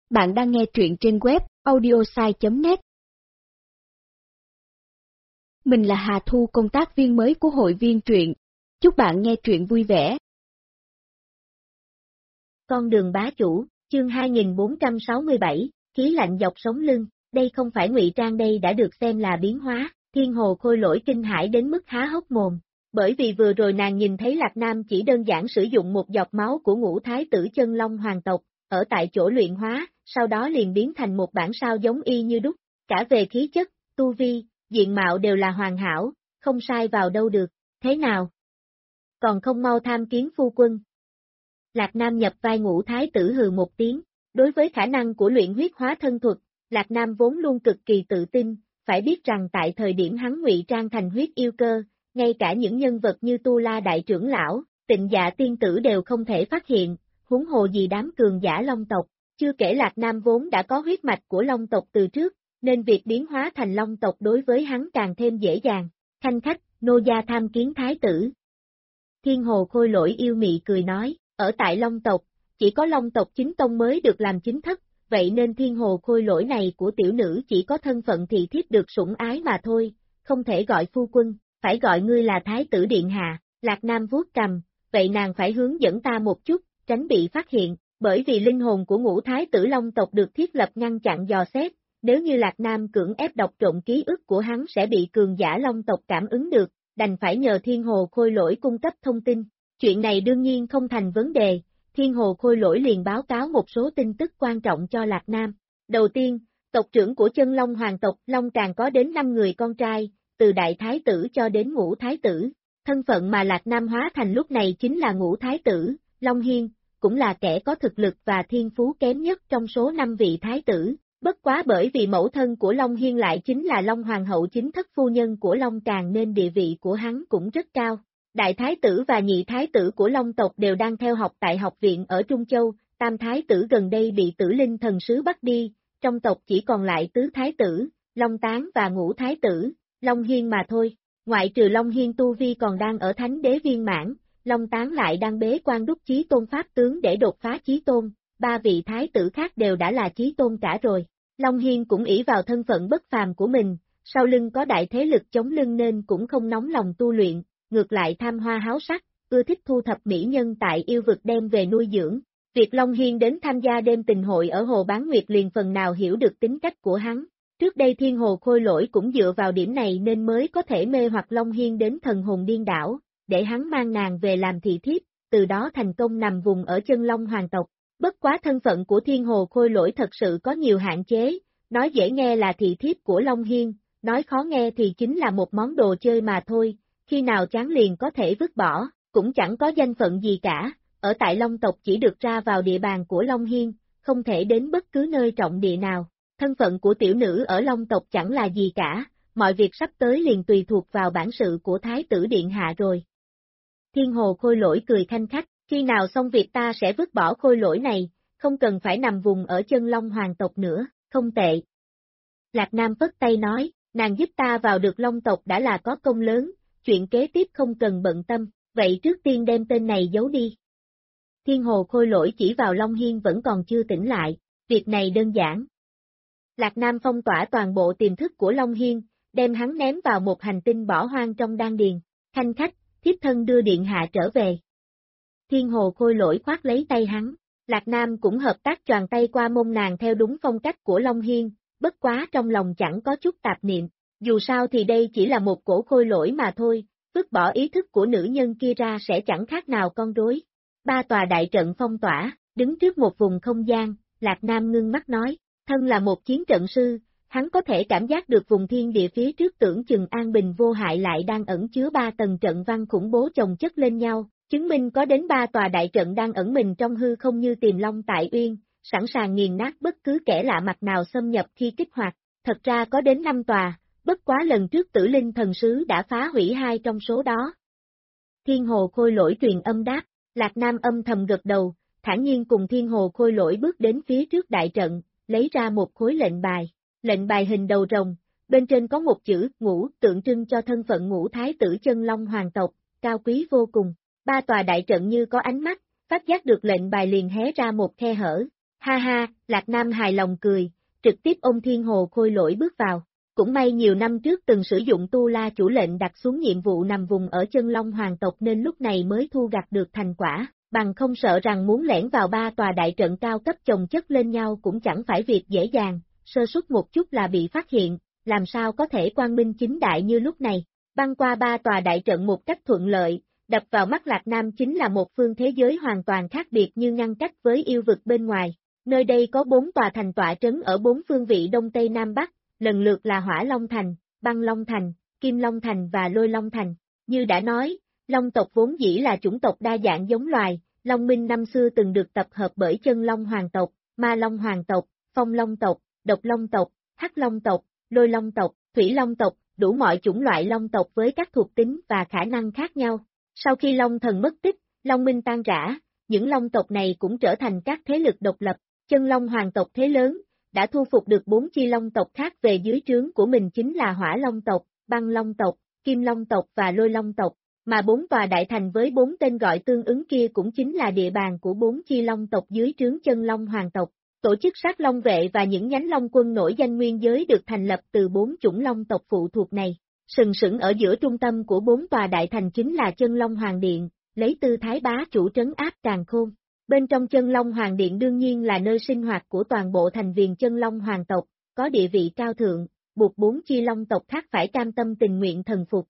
Bạn đang nghe truyện trên web audiosai.net. Mình là Hà Thu, công tác viên mới của hội viên truyện. Chúc bạn nghe truyện vui vẻ. Con đường bá chủ, chương 2467, khí lạnh dọc sống lưng, đây không phải ngụy trang, đây đã được xem là biến hóa. Thiên Hồ Khôi Lỗi kinh hãi đến mức há hốc mồm, bởi vì vừa rồi nàng nhìn thấy Lạc Nam chỉ đơn giản sử dụng một giọt máu của Ngũ Thái tử Chân Long hoàng tộc, ở tại chỗ luyện hóa, sau đó liền biến thành một bản sao giống y như đúc, cả về khí chất, tu vi, diện mạo đều là hoàn hảo, không sai vào đâu được, thế nào? Còn không mau tham kiến phu quân. Lạc Nam nhập vai Ngũ Thái tử hừ một tiếng, đối với khả năng của luyện huyết hóa thân thuật, Lạc Nam vốn luôn cực kỳ tự tin, phải biết rằng tại thời điểm hắn ngụy trang thành huyết yêu cơ, ngay cả những nhân vật như Tu La Đại trưởng lão, Tịnh Dạ tiên tử đều không thể phát hiện, huống hồ gì đám cường giả Long tộc, chưa kể Lạc Nam vốn đã có huyết mạch của Long tộc từ trước, nên việc biến hóa thành Long tộc đối với hắn càng thêm dễ dàng. Khanh khách, nô gia tham kiến thái tử. Thiên Hồ Khôi Lỗi yêu mị cười nói, ở tại Long tộc, chỉ có Long tộc chính tông mới được làm chính thất, vậy nên Thiên Hồ Khôi Lỗi này của tiểu nữ chỉ có thân phận thị thiếp được sủng ái mà thôi, không thể gọi phu quân, phải gọi ngươi là thái tử điện hạ. Lạc Nam vuốt cằm, vậy nàng phải hướng dẫn ta một chút, tránh bị phát hiện, bởi vì linh hồn của Ngũ Thái tử Long tộc được thiết lập ngăn chặn dò xét, nếu như Lạc Nam cưỡng ép đọc trộm ký ức của hắn sẽ bị cường giả Long tộc cảm ứng được, đành phải nhờ Thiên Hồ Khôi Lỗi cung cấp thông tin. Chuyện này đương nhiên không thành vấn đề, Thiên Hồ Khôi Lỗi liền báo cáo một số tin tức quan trọng cho Lạc Nam. Đầu tiên, tộc trưởng của Chân Long hoàng tộc Long Tràng có đến 5 người con trai, từ Đại Thái tử cho đến Ngũ Thái tử. Thân phận mà Lạc Nam hóa thành lúc này chính là Ngũ Thái tử, Long Hiên, cũng là kẻ có thực lực và thiên phú kém nhất trong số 5 vị Thái tử. Bất quá bởi vì mẫu thân của Long Hiên lại chính là Long Hoàng hậu chính thất phu nhân của Long Tràng nên địa vị của hắn cũng rất cao. Đại Thái tử và Nhị Thái tử của Long tộc đều đang theo học tại học viện ở Trung Châu, Tam Thái tử gần đây bị Tử Linh thần sứ bắt đi, trong tộc chỉ còn lại Tứ Thái tử, Long Tán và Ngũ Thái tử, Long Hiên mà thôi. Ngoại trừ Long Hiên tu vi còn đang ở Thánh Đế viên mãn, Long Tán lại đang bế quan đúc chí tôn pháp tướng để đột phá chí tôn, 3 vị thái tử khác đều đã là chí tôn cả rồi. Long Hiên cũng ỷ vào thân phận bất phàm của mình, sau lưng có đại thế lực chống lưng nên cũng không nóng lòng tu luyện, ngược lại tham hoa háo sắc, ưa thích thu thập mỹ nhân tại yêu vực đem về nuôi dưỡng. Việc Long Hiên đến tham gia đêm tình hội ở Hồ Bán Nguyệt liền phần nào hiểu được tính cách của hắn. Trước đây Thiên Hồ Khôi Lỗi cũng dựa vào điểm này nên mới có thể mê hoặc Long Hiên đến thần hồn điên đảo, để hắn mang nàng về làm thị thiếp, từ đó thành công nằm vùng ở Chân Long hoàng tộc. Bất quá thân phận của Thiên Hồ Khôi Lỗi thật sự có nhiều hạn chế, nói dễ nghe là thị thiếp của Long Hiên, nói khó nghe thì chính là một món đồ chơi mà thôi, khi nào chán liền có thể vứt bỏ, cũng chẳng có danh phận gì cả, ở tại Long tộc chỉ được ra vào địa bàn của Long Hiên, không thể đến bất cứ nơi trọng địa nào. Thân phận của tiểu nữ ở Long tộc chẳng là gì cả, mọi việc sắp tới liền tùy thuộc vào bản sự của Thái tử Điện Hạ rồi. Thiên Hồ Khôi Lỗi cười khanh khách, khi nào xong việc ta sẽ vứt bỏ Khôi Lỗi này, không cần phải nằm vùng ở Chân Long hoàng tộc nữa, không tệ. Lạc Nam phất tay nói, nàng giúp ta vào được Long tộc đã là có công lớn, chuyện kế tiếp không cần bận tâm, vậy trước tiên đem tên này giấu đi. Thiên Hồ Khôi Lỗi chỉ vào Long Hiên vẫn còn chưa tỉnh lại, việc này đơn giản. Lạc Nam phong tỏa toàn bộ tiềm thức của Long Hiên, đem hắn ném vào một hành tinh bỏ hoang trong đan điền. Khanh khách, thiếp thân đưa điện hạ trở về. Thiên Hồ Khôi Lỗi khoát lấy tay hắn, Lạc Nam cũng hợp tác choàng tay qua mông nàng theo đúng phong cách của Long Hiên, bất quá trong lòng chẳng có chút tạp niệm, dù sao thì đây chỉ là một cổ khôi lỗi mà thôi, vứt bỏ ý thức của nữ nhân kia ra sẽ chẳng khác nào con rối. 3 tòa đại trận phong tỏa, đứng trước một vùng không gian, Lạc Nam ngưng mắt nói, thân là một chiến trận sư, hắn có thể cảm giác được vùng thiên địa phía trước tưởng chừng an bình vô hại lại đang ẩn chứa 3 tầng trận văn khủng bố chồng chất lên nhau, chứng minh có đến 3 tòa đại trận đang ẩn mình trong hư không như Tiềm Long tại Uyên, sẵn sàng nghiền nát bất cứ kẻ lạ mặt nào xâm nhập khi kích hoạt, thật ra có đến 5 tòa, bất quá lần trước Tử Linh thần sứ đã phá hủy 2 trong số đó. Thiên Hồ Khôi Lỗi truyền âm đáp, Lạc Nam âm thầm gật đầu, thản nhiên cùng Thiên Hồ Khôi Lỗi bước đến phía trước đại trận, lấy ra một khối lệnh bài hình đầu rồng, bên trên có một chữ Ngũ tượng trưng cho thân phận Ngũ Thái tử Chân Long hoàng tộc, cao quý vô cùng. 3 tòa đại trận như có ánh mắt, phát giác được lệnh bài liền hé ra một khe hở, Ha ha, Lạc Nam hài lòng cười, trực tiếp ôm Thiên Hồ Khôi Lỗi bước vào. Cũng may nhiều năm trước từng sử dụng Tu La chủ lệnh đặt xuống nhiệm vụ nằm vùng ở chân Long Hoàng tộc nên lúc này mới thu gặt được thành quả, bằng không sợ rằng muốn lẻn vào 3 tòa đại trận cao cấp chồng chất lên nhau cũng chẳng phải việc dễ dàng, sơ suất một chút là bị phát hiện, làm sao có thể quang minh chính đại như lúc này. Băng qua 3 tòa đại trận một cách thuận lợi, đập vào mắt Lạc Nam chính là một phương thế giới hoàn toàn khác biệt như ngăn cách với yêu vực bên ngoài. Nơi đây có 4 tòa thành tọa trấn ở 4 phương vị Đông Tây Nam Bắc, lần lượt là Hỏa Long Thành, Băng Long Thành, Kim Long Thành và Lôi Long Thành. Như đã nói, Long tộc vốn dĩ là chủng tộc đa dạng giống loài, Long Minh năm xưa từng được tập hợp bởi Chân Long Hoàng tộc, Ma Long Hoàng tộc, Phong Long tộc, Độc Long tộc, Hắc Long tộc, Lôi Long tộc, Thủy Long tộc, đủ mọi chủng loại long tộc với các thuộc tính và khả năng khác nhau. Sau khi Long Thần mất tích, Long Minh tan rã, những long tộc này cũng trở thành các thế lực độc lập. Chân Long Hoàng tộc thế lớn, đã thu phục được 4 chi long tộc khác về dưới trướng của mình chính là Hỏa Long tộc, Băng Long tộc, Kim Long tộc và Lôi Long tộc, mà 4 tòa đại thành với 4 tên gọi tương ứng kia cũng chính là địa bàn của 4 chi long tộc dưới trướng Chân Long Hoàng tộc. Tổ chức sát long vệ và những nhánh long quân nổi danh nguyên giới được thành lập từ 4 chủng long tộc phụ thuộc này. Sừng sững ở giữa trung tâm của 4 tòa đại thành chính là Chân Long Hoàng Điện, lấy tư thái bá chủ trấn áp càn khôn. Bên trong Chân Long Hoàng Điện đương nhiên là nơi sinh hoạt của toàn bộ thành viên Chân Long Hoàng tộc, có địa vị cao thượng, buộc 4 chi long tộc khác phải cam tâm tình nguyện thần phục.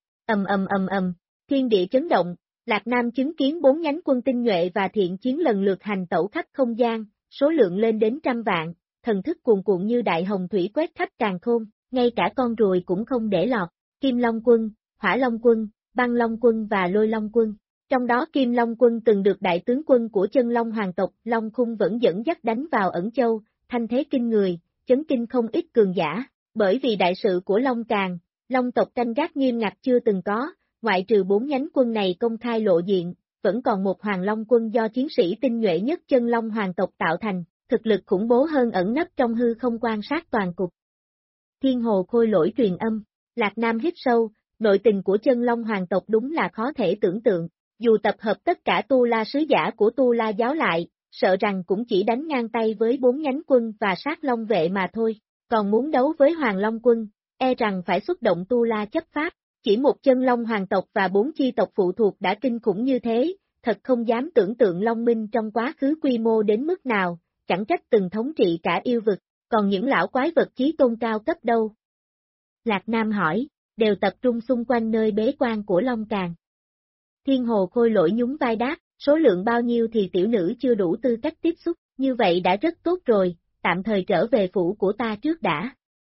Thiên địa chấn động, Lạc Nam chứng kiến 4 nhánh quân tinh nhuệ và thiện chiến lần lượt hành tẩu khắp không gian, số lượng lên đến trăm vạn, thần thức cuồn cuộn như đại hồng thủy quét khắp càn khôn, ngay cả con ruồi cũng không để lọt. Kim Long quân, Hỏa Long quân, Băng Long quân và Lôi Long quân. Trong đó Kim Long quân từng được đại tướng quân của Chân Long Hoàng tộc Long Khung vẫn dẫn dắt đánh vào Ẩn Châu, thanh thế kinh người, chấn kinh không ít cường giả. Bởi vì đại sự của Long Càn, Long tộc canh gác nghiêm ngặt chưa từng có, ngoại trừ 4 nhánh quân này công khai lộ diện, vẫn còn một Hoàng Long quân do chiến sĩ tinh nhuệ nhất Chân Long Hoàng tộc tạo thành, thực lực khủng bố hơn ẩn nấp trong hư không quan sát toàn cục. Thiên Hồ Khôi Lỗi truyền âm, Lạc Nam hít sâu, nội tình của Chân Long Hoàng tộc đúng là khó thể tưởng tượng, dù tập hợp tất cả Tu La sứ giả của Tu La giáo lại, sợ rằng cũng chỉ đánh ngang tay với 4 nhánh quân và sát long vệ mà thôi, còn muốn đấu với Hoàng Long quân, e rằng phải xuất động Tu La chấp pháp. Chỉ một Chân Long Hoàng tộc và 4 chi tộc phụ thuộc đã kinh khủng như thế, thật không dám tưởng tượng Long Minh trong quá khứ quy mô đến mức nào, chẳng trách từng thống trị cả yêu vực, còn những lão quái vật chí tôn cao cấp đâu? Lạc Nam hỏi, đều tập trung xung quanh nơi bế quan của Long Càn. Thiên Hồ Khôi Lỗi nhún vai đáp, số lượng bao nhiêu thì tiểu nữ chưa đủ tư cách tiếp xúc, như vậy đã rất tốt rồi, tạm thời trở về phủ của ta trước đã.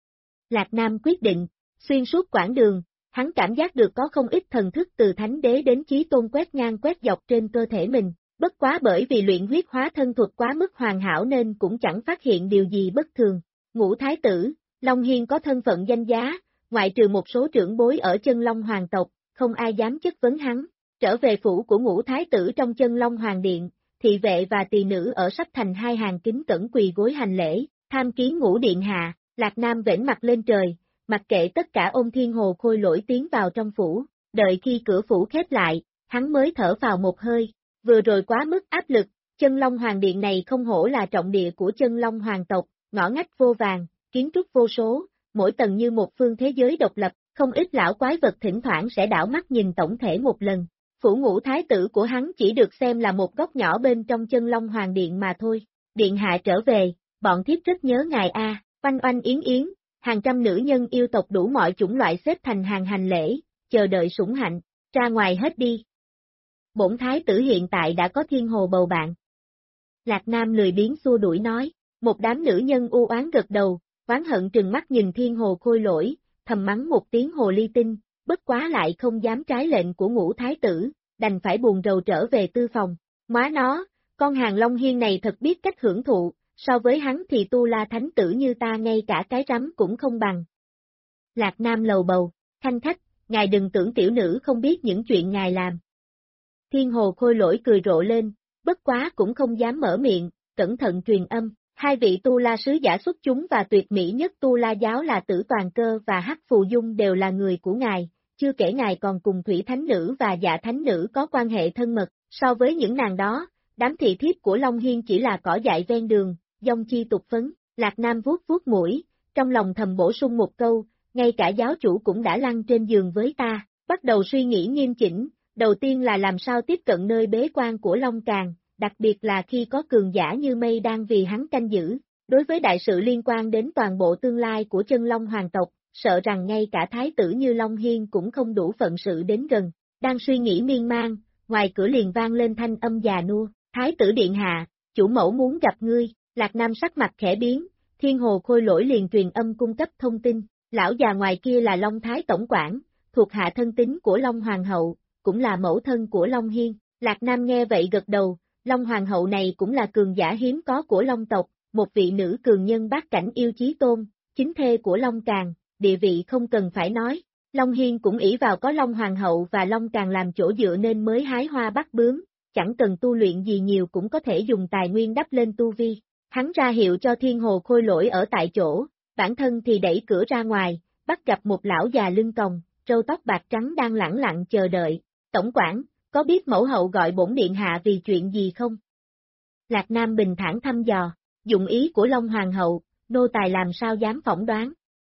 Lạc Nam quyết định, xuyên suốt quãng đường, hắn cảm giác được có không ít thần thức từ Thánh Đế đến Chí Tôn quét ngang quét dọc trên cơ thể mình, bất quá bởi vì luyện huyết hóa thân thuật quá mức hoàn hảo nên cũng chẳng phát hiện điều gì bất thường. Ngũ Thái tử, Long Hiên có thân phận danh giá, ngoại trừ một số trưởng bối ở Chân Long Hoàng tộc, không ai dám chất vấn hắn. Trở về phủ của Ngũ Thái tử trong Chân Long Hoàng Điện, thị vệ và tỳ nữ ở sắp thành hai hàng kính cẩn quỳ gối hành lễ, tham kiến Ngũ Điện hạ. Lạc Nam vểnh mặt lên trời, mặc kệ tất cả ôm Thiên Hồ Khôi Lỗi tiến vào trong phủ, đợi khi cửa phủ khép lại, hắn mới thở vào một hơi, vừa rồi quá mức áp lực, Chân Long Hoàng Điện này không hổ là trọng địa của Chân Long Hoàng tộc, ngõ ngách vô vàng, kiến trúc vô số, mỗi tầng như một phương thế giới độc lập, không ít lão quái vật thỉnh thoảng sẽ đảo mắt nhìn tổng thể một lần. Phủ Ngũ Thái tử của hắn chỉ được xem là một góc nhỏ bên trong Chân Long Hoàng Điện mà thôi. Điện hạ trở về, bọn thiếp rất nhớ ngài a. Oanh oanh yến yến, hàng trăm nữ nhân yêu tộc đủ mọi chủng loại xếp thành hàng hành lễ, chờ đợi sủng hạnh, ra ngoài hết đi. Bổn thái tử hiện tại đã có Thiên Hồ bầu bạn. Lạc Nam lười biếng xua đuổi nói, một đám nữ nhân u oán gật đầu, oán hận trừng mắt nhìn Thiên Hồ Khôi Lỗi, thầm mắng một tiếng hồ ly tinh, bất quá lại không dám trái lệnh của Ngũ Thái tử, đành phải buồn rầu trở về tư phòng. Má nó, con hàng Long Hiên này thật biết cách hưởng thụ. So với hắn thì Tu La thánh tử như ta ngay cả cái rắm cũng không bằng. Lạc Nam lầu bầu, khanh khách, ngài đừng tưởng tiểu nữ không biết những chuyện ngài làm. Thiên Hồ Khôi Lỗi cười rộ lên, bất quá cũng không dám mở miệng, cẩn thận truyền âm, hai vị Tu La sứ giả xuất chúng và tuyệt mỹ nhất Tu La giáo là Tử Toàn Cơ và Hắc Phù Dung đều là người của ngài, chưa kể ngài còn cùng Thủy Thánh Nữ và Dạ Thánh Nữ có quan hệ thân mật, so với những nàng đó, đám thị thiếp của Long Hiên chỉ là cỏ dại ven đường. dông chi tục phấn, Lạc Nam vuốt vuốt mũi, trong lòng thầm bổ sung một câu, ngay cả giáo chủ cũng đã lăn trên giường với ta, bắt đầu suy nghĩ nghiêm chỉnh, đầu tiên là làm sao tiếp cận nơi bế quan của Long Càn, đặc biệt là khi có cường giả như Mây đang vì hắn canh giữ, đối với đại sự liên quan đến toàn bộ tương lai của chân Long hoàng tộc, sợ rằng ngay cả thái tử như Long Hiên cũng không đủ phận sự đến gần, đang suy nghĩ miên man, ngoài cửa liền vang lên thanh âm già nua, thái tử điện hạ, chủ mẫu muốn gặp ngươi, Lạc Nam sắc mặt khẽ biến, Thiên Hồ Khôi Lỗi liền truyền âm cung cấp thông tin, lão già ngoài kia là Long Thái Tổng quản, thuộc hạ thân tín của Long Hoàng hậu, cũng là mẫu thân của Long Hiên, Lạc Nam nghe vậy gật đầu, Long Hoàng hậu này cũng là cường giả hiếm có của Long tộc, một vị nữ cường nhân bát cảnh yêu chí tôn, chính thê của Long Càn, địa vị không cần phải nói. Long Hiên cũng ỷ vào có Long Hoàng hậu và Long Càn làm chỗ dựa nên mới hái hoa bắt bướm, chẳng cần tu luyện gì nhiều cũng có thể dùng tài nguyên đắp lên tu vi. Hắn ra hiệu cho Thiên Hồ Khôi Lỗi ở tại chỗ, bản thân thì đẩy cửa ra ngoài, bắt gặp một lão già lưng còng, râu tóc bạc trắng đang lẳng lặng chờ đợi. Tổng quản, có biết mẫu hậu gọi bổn điện hạ vì chuyện gì không? Lạc Nam bình thản thăm dò, dụng ý của Long Hoàng hậu, nô tài làm sao dám phỏng đoán.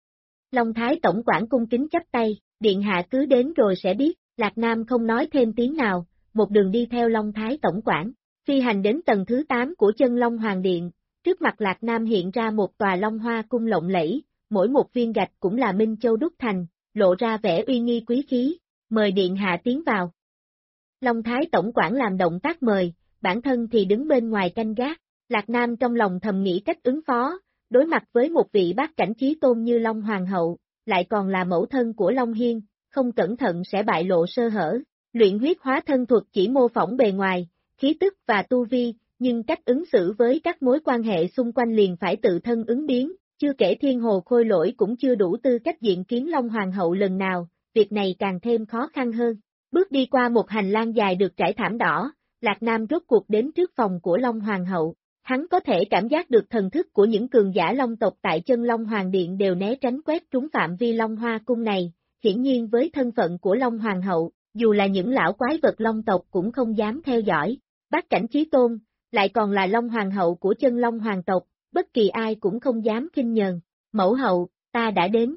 Long Thái Tổng quản cung kính chắp tay, điện hạ cứ đến rồi sẽ biết, Lạc Nam không nói thêm tiếng nào, một đường đi theo Long Thái Tổng quản, phi hành đến tầng thứ 8 của chân Long Hoàng Điện, trước mặt Lạc Nam hiện ra một tòa Long Hoa cung lộng lẫy, mỗi một viên gạch cũng là minh châu đúc thành, lộ ra vẻ uy nghi quý khí, mời điện hạ tiến vào. Long Thái Tổng quản làm động tác mời, bản thân thì đứng bên ngoài canh gác, Lạc Nam trong lòng thầm nghĩ cách ứng phó, đối mặt với một vị bát cảnh chí tôn như Long Hoàng hậu, lại còn là mẫu thân của Long Hiên, không cẩn thận sẽ bại lộ sơ hở. Luyện huyết hóa thân thuật chỉ mô phỏng bề ngoài, khí tức và tu vi, nhưng cách ứng xử với các mối quan hệ xung quanh liền phải tự thân ứng biến, chưa kể Thiên Hồ Khôi Lỗi cũng chưa đủ tư cách diện kiến Long Hoàng hậu lần nào, việc này càng thêm khó khăn hơn. Bước đi qua một hành lang dài được trải thảm đỏ, Lạc Nam rốt cuộc đến trước phòng của Long Hoàng hậu. Hắn có thể cảm giác được thần thức của những cường giả Long tộc tại chân Long Hoàng Điện đều né tránh quét trúng phạm vi Long Hoa cung này, hiển nhiên với thân phận của Long Hoàng hậu, dù là những lão quái vật Long tộc cũng không dám theo dõi. Bát cảnh chí tôn, lại còn là Long Hoàng hậu của chân Long Hoàng tộc, bất kỳ ai cũng không dám khinh nhờn. Mẫu hậu, ta đã đến.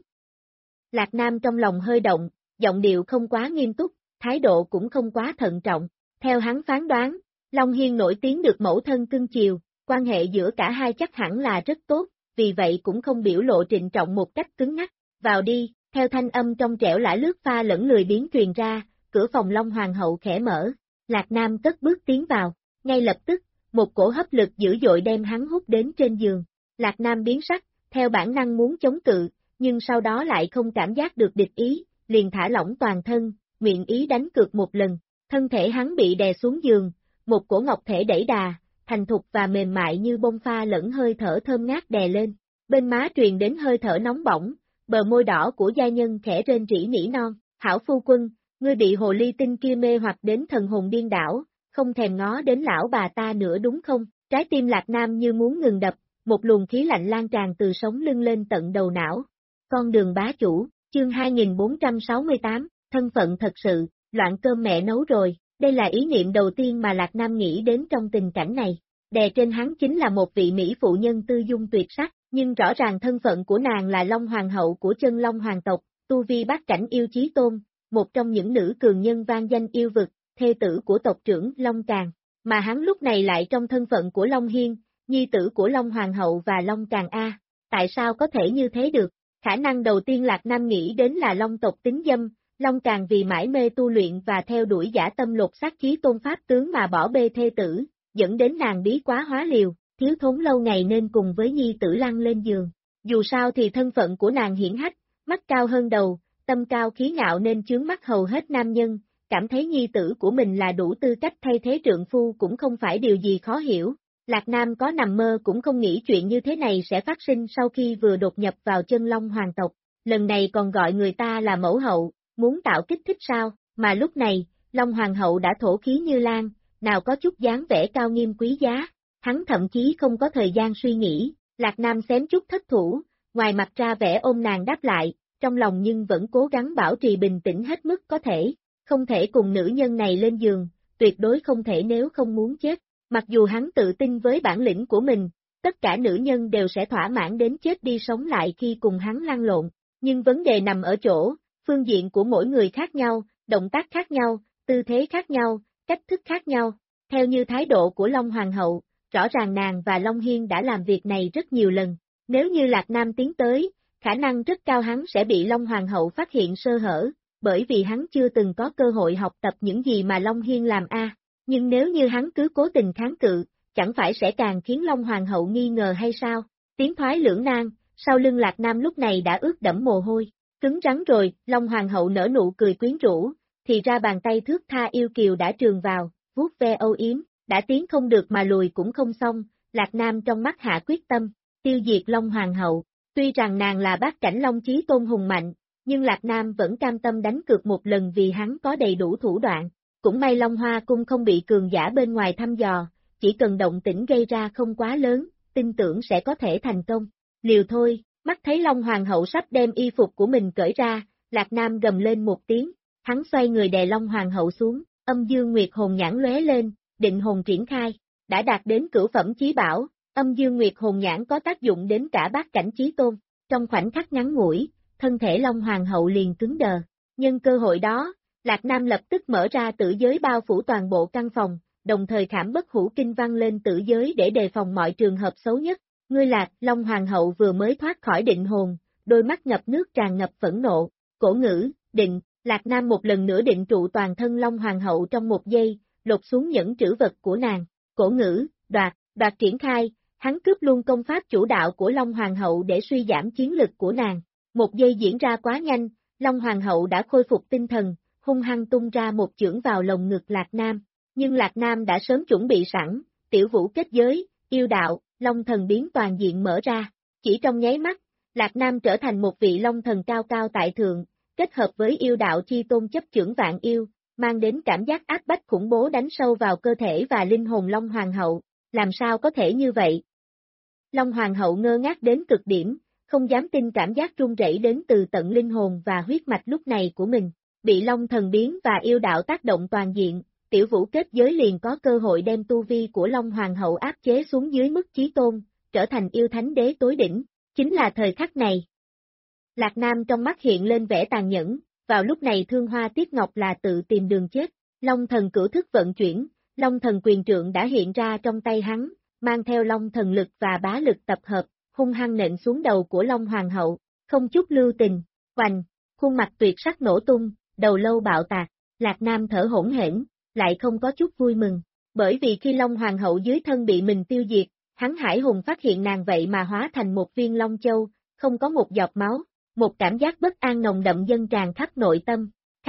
Lạc Nam trong lòng hơi động, giọng điệu không quá nghiêm túc, thái độ cũng không quá thận trọng. Theo hắn phán đoán, Long Hiên nổi tiếng được mẫu thân cưng chiều, quan hệ giữa cả hai chắc hẳn là rất tốt, vì vậy cũng không biểu lộ trịnh trọng một cách cứng ngắc. Vào đi, theo thanh âm trong trẻo lả lướt pha lẫn lười biếng truyền ra, cửa phòng Long Hoàng hậu khẽ mở, Lạc Nam cất bước tiến vào, ngay lập tức, một cổ hấp lực dữ dội đem hắn hút đến trên giường. Lạc Nam biến sắc, theo bản năng muốn chống cự, nhưng sau đó lại không cảm giác được địch ý, liền thả lỏng toàn thân, nguyện ý đánh cược một lần. Thân thể hắn bị đè xuống giường, một cổ ngọc thể đẩy đà, thành thục và mềm mại như bông pha lẫn hơi thở thơm ngát đè lên. Bên má truyền đến hơi thở nóng bỏng, bờ môi đỏ của gia nhân khẽ rên rỉ nỉ non, hảo phu quân, ngươi bị hồ ly tinh kia mê hoặc đến thần hồn điên đảo, không thèm ngó đến lão bà ta nữa đúng không? Trái tim Lạc Nam như muốn ngừng đập, một luồng khí lạnh lan tràn từ sống lưng lên tận đầu não. Con đường bá chủ, chương 2468, thân phận thật sự, loạn cơm mẹ nấu rồi, đây là ý niệm đầu tiên mà Lạc Nam nghĩ đến trong tình cảnh này. Đè trên hắn chính là một vị mỹ phụ nhân tư dung tuyệt sắc, nhưng rõ ràng thân phận của nàng là Long Hoàng hậu của chân Long Hoàng tộc, tu vi bát cảnh yêu chí tôn, một trong những nữ cường nhân vang danh yêu vực, thê tử của tộc trưởng Long Càn, mà hắn lúc này lại trong thân phận của Long Hiên, nhi tử của Long Hoàng hậu và Long Càn A. Tại sao có thể như thế được? Khả năng đầu tiên Lạc Nam nghĩ đến là Long tộc tính dâm, Long Càn vì mãi mê tu luyện và theo đuổi dã tâm lột xác chí tôn pháp tướng mà bỏ bê thê tử, dẫn đến nàng bí quá hóa liều, thiếu thốn lâu ngày nên cùng với nhi tử lăn lên giường. Dù sao thì thân phận của nàng hiển hách, mắt cao hơn đầu, tâm cao khí ngạo nên chướng mắt hầu hết nam nhân, cảm thấy nhi tử của mình là đủ tư cách thay thế trượng phu cũng không phải điều gì khó hiểu. Lạc Nam có nằm mơ cũng không nghĩ chuyện như thế này sẽ phát sinh sau khi vừa đột nhập vào chân Long Hoàng tộc, lần này còn gọi người ta là mẫu hậu, muốn tạo kích thích sao, mà lúc này, Long Hoàng hậu đã thổ khí như lan, nào có chút dáng vẻ cao nghiêm quý giá, hắn thậm chí không có thời gian suy nghĩ, Lạc Nam xém chút thất thủ, ngoài mặt ra vẻ ôm nàng đáp lại, trong lòng nhưng vẫn cố gắng bảo trì bình tĩnh hết mức có thể, không thể cùng nữ nhân này lên giường, tuyệt đối không thể nếu không muốn chết. Mặc dù hắn tự tin với bản lĩnh của mình, tất cả nữ nhân đều sẽ thỏa mãn đến chết đi sống lại khi cùng hắn lăn lộn. Nhưng vấn đề nằm ở chỗ, phương diện của mỗi người khác nhau, động tác khác nhau, tư thế khác nhau, cách thức khác nhau. Theo như thái độ của Long Hoàng hậu, rõ ràng nàng và Long Hiên đã làm việc này rất nhiều lần. Nếu như Lạc Nam tiến tới, khả năng rất cao hắn sẽ bị Long Hoàng hậu phát hiện sơ hở, bởi vì hắn chưa từng có cơ hội học tập những gì mà Long Hiên làm Nhưng nếu như hắn cứ cố tình kháng cự, chẳng phải sẽ càng khiến Long Hoàng hậu nghi ngờ hay sao? Tiến thoái lưỡng nan, sau lưng Lạc Nam lúc này đã ướt đẫm mồ hôi. Cứng rắn rồi, Long Hoàng hậu nở nụ cười quyến rũ, thì ra bàn tay thước tha yêu kiều đã trường vào, vuốt ve âu yếm, đã tiến không được mà lùi cũng không xong, Lạc Nam trong mắt hạ quyết tâm, tiêu diệt Long Hoàng hậu. Tuy rằng nàng là bát cảnh Long Chí Tôn hùng mạnh, nhưng Lạc Nam vẫn cam tâm đánh cược một lần vì hắn có đầy đủ thủ đoạn. Cũng may Long Hoa Cung không bị cường giả bên ngoài thăm dò, chỉ cần động tĩnh gây ra không quá lớn, tin tưởng sẽ có thể thành công. Liều thôi, mắt thấy Long Hoàng hậu sắp đem y phục của mình cởi ra, Lạc Nam gầm lên một tiếng, hắn xoay người đè Long Hoàng hậu xuống, âm dương nguyệt hồn nhãn lóe lên, định hồn triển khai, đã đạt đến cửu phẩm chí bảo, âm dương nguyệt hồn nhãn có tác dụng đến cả bát cảnh chí tôn. Trong khoảnh khắc ngắn ngủi, thân thể Long Hoàng hậu liền cứng đờ. Nhân cơ hội đó, Lạc Nam lập tức mở ra tử giới bao phủ toàn bộ căn phòng, đồng thời khảm bất hủ kinh vang lên tử giới để đề phòng mọi trường hợp xấu nhất. Ngươi Lạc, Long Hoàng hậu vừa mới thoát khỏi định hồn, đôi mắt ngập nước tràn ngập phẫn nộ, cổ ngữ, định, Lạc Nam một lần nữa định trụ toàn thân Long Hoàng hậu trong một giây, lột xuống những trữ vật của nàng, cổ ngữ, đoạt triển khai, hắn cướp luôn công pháp chủ đạo của Long Hoàng hậu để suy giảm chiến lực của nàng. Một giây diễn ra quá nhanh, Long Hoàng hậu đã khôi phục tinh thần, hung hăng tung ra một chưởng vào lồng ngực Lạc Nam, nhưng Lạc Nam đã sớm chuẩn bị sẵn, tiểu vũ kết giới, yêu đạo, Long thần biến toàn diện mở ra, chỉ trong nháy mắt, Lạc Nam trở thành một vị Long thần cao cao tại thượng, kết hợp với yêu đạo chi tôn chấp chưởng vạn yêu, mang đến cảm giác áp bách khủng bố đánh sâu vào cơ thể và linh hồn Long Hoàng hậu, làm sao có thể như vậy? Long Hoàng hậu ngơ ngác đến cực điểm, không dám tin cảm giác run rẩy đến từ tận linh hồn và huyết mạch lúc này của mình, bị Long thần biến và yêu đạo tác động toàn diện, tiểu vũ kết giới liền có cơ hội đem tu vi của Long Hoàng hậu áp chế xuống dưới mức chí tôn, trở thành yêu thánh đế tối đỉnh, chính là thời khắc này. Lạc Nam trong mắt hiện lên vẻ tàn nhẫn, vào lúc này Thương Hoa Tiết Ngọc là tự tìm đường chết, Long thần cửu thức vận chuyển, Long thần quyền trượng đã hiện ra trong tay hắn, mang theo Long thần lực và bá lực tập hợp, hung hăng nện xuống đầu của Long Hoàng hậu, không chút lưu tình, oành, khuôn mặt tuyệt sắc nổ tung, đầu lâu bạo tạc, Lạc Nam thở hỗn hển, lại không có chút vui mừng, bởi vì khi Long Hoàng hậu dưới thân bị mình tiêu diệt, hắn Hải Hùng phát hiện nàng vậy mà hóa thành một viên Long Châu, không có một giọt máu, một cảm giác bất an nồng đậm dâng tràn khắp nội tâm,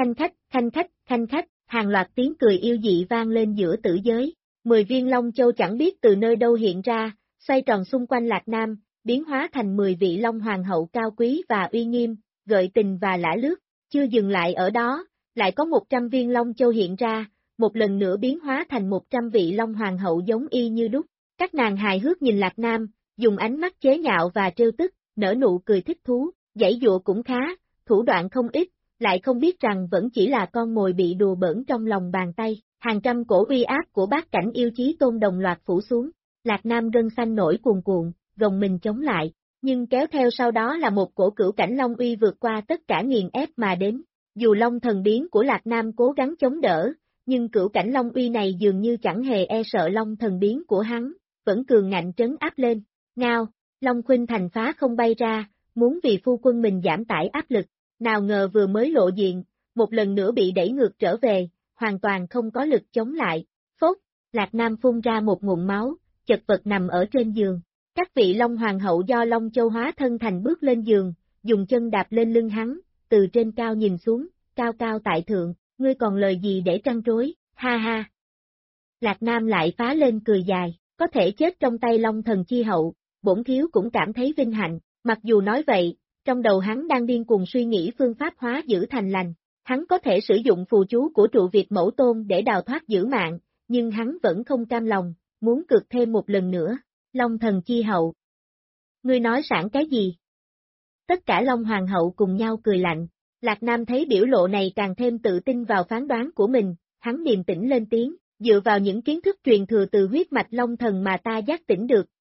khanh khách, hàng loạt tiếng cười yêu dị vang lên giữa tử giới, 10 viên Long Châu chẳng biết từ nơi đâu hiện ra, xoay tròn xung quanh Lạc Nam, biến hóa thành 10 vị Long Hoàng hậu cao quý và uy nghiêm, gợi tình và lả lướt, chưa dừng lại ở đó, lại có 100 viên Long Châu hiện ra, một lần nữa biến hóa thành 100 vị Long Hoàng hậu giống y như đúc, các nàng hài hước nhìn Lạc Nam, dùng ánh mắt chế nhạo và trêu tức, nở nụ cười thích thú, giãy dụa cũng khá, thủ đoạn không ít, lại không biết rằng vẫn chỉ là con mồi bị đùa bỡn trong lòng bàn tay, hàng trăm cổ uy áp của bát cảnh yêu chí tôn đồng loạt phủ xuống, Lạc Nam gân xanh nổi cuồn cuộn, gồng mình chống lại, nhưng kéo theo sau đó là một cổ cửu cảnh Long uy vượt qua tất cả nghiền ép mà đến, dù Long thần biến của Lạc Nam cố gắng chống đỡ, nhưng cửu cảnh Long uy này dường như chẳng hề e sợ Long thần biến của hắn, vẫn cường ngạnh trấn áp lên, ngao, Long khuynh thành phá không bay ra, muốn vì phu quân mình giảm tải áp lực, nào ngờ vừa mới lộ diện, một lần nữa bị đẩy ngược trở về, hoàn toàn không có lực chống lại, phốt, Lạc Nam phun ra một ngụm máu, chật vật nằm ở trên giường, các vị Long Hoàng hậu do Long Châu hóa thân thành bước lên giường, dùng chân đạp lên lưng hắn, từ trên cao nhìn xuống, cao cao tại thượng, ngươi còn lời gì để trăn trối, ha ha. Lạc Nam lại phá lên cười dài, có thể chết trong tay Long thần chi hậu, bổn thiếu cũng cảm thấy vinh hạnh, mặc dù nói vậy, trong đầu hắn đang điên cuồng suy nghĩ phương pháp hóa giữ thành lành, hắn có thể sử dụng phù chú của trụ Việt Mẫu Tôn để đào thoát giữ mạng, nhưng hắn vẫn không cam lòng, muốn cược thêm một lần nữa, Long thần chi hậu. Ngươi nói sẵn cái gì? Tất cả Long Hoàng hậu cùng nhau cười lạnh, Lạc Nam thấy biểu lộ này càng thêm tự tin vào phán đoán của mình, hắn điềm tĩnh lên tiếng, dựa vào những kiến thức truyền thừa từ huyết mạch Long thần mà ta giác tỉnh được,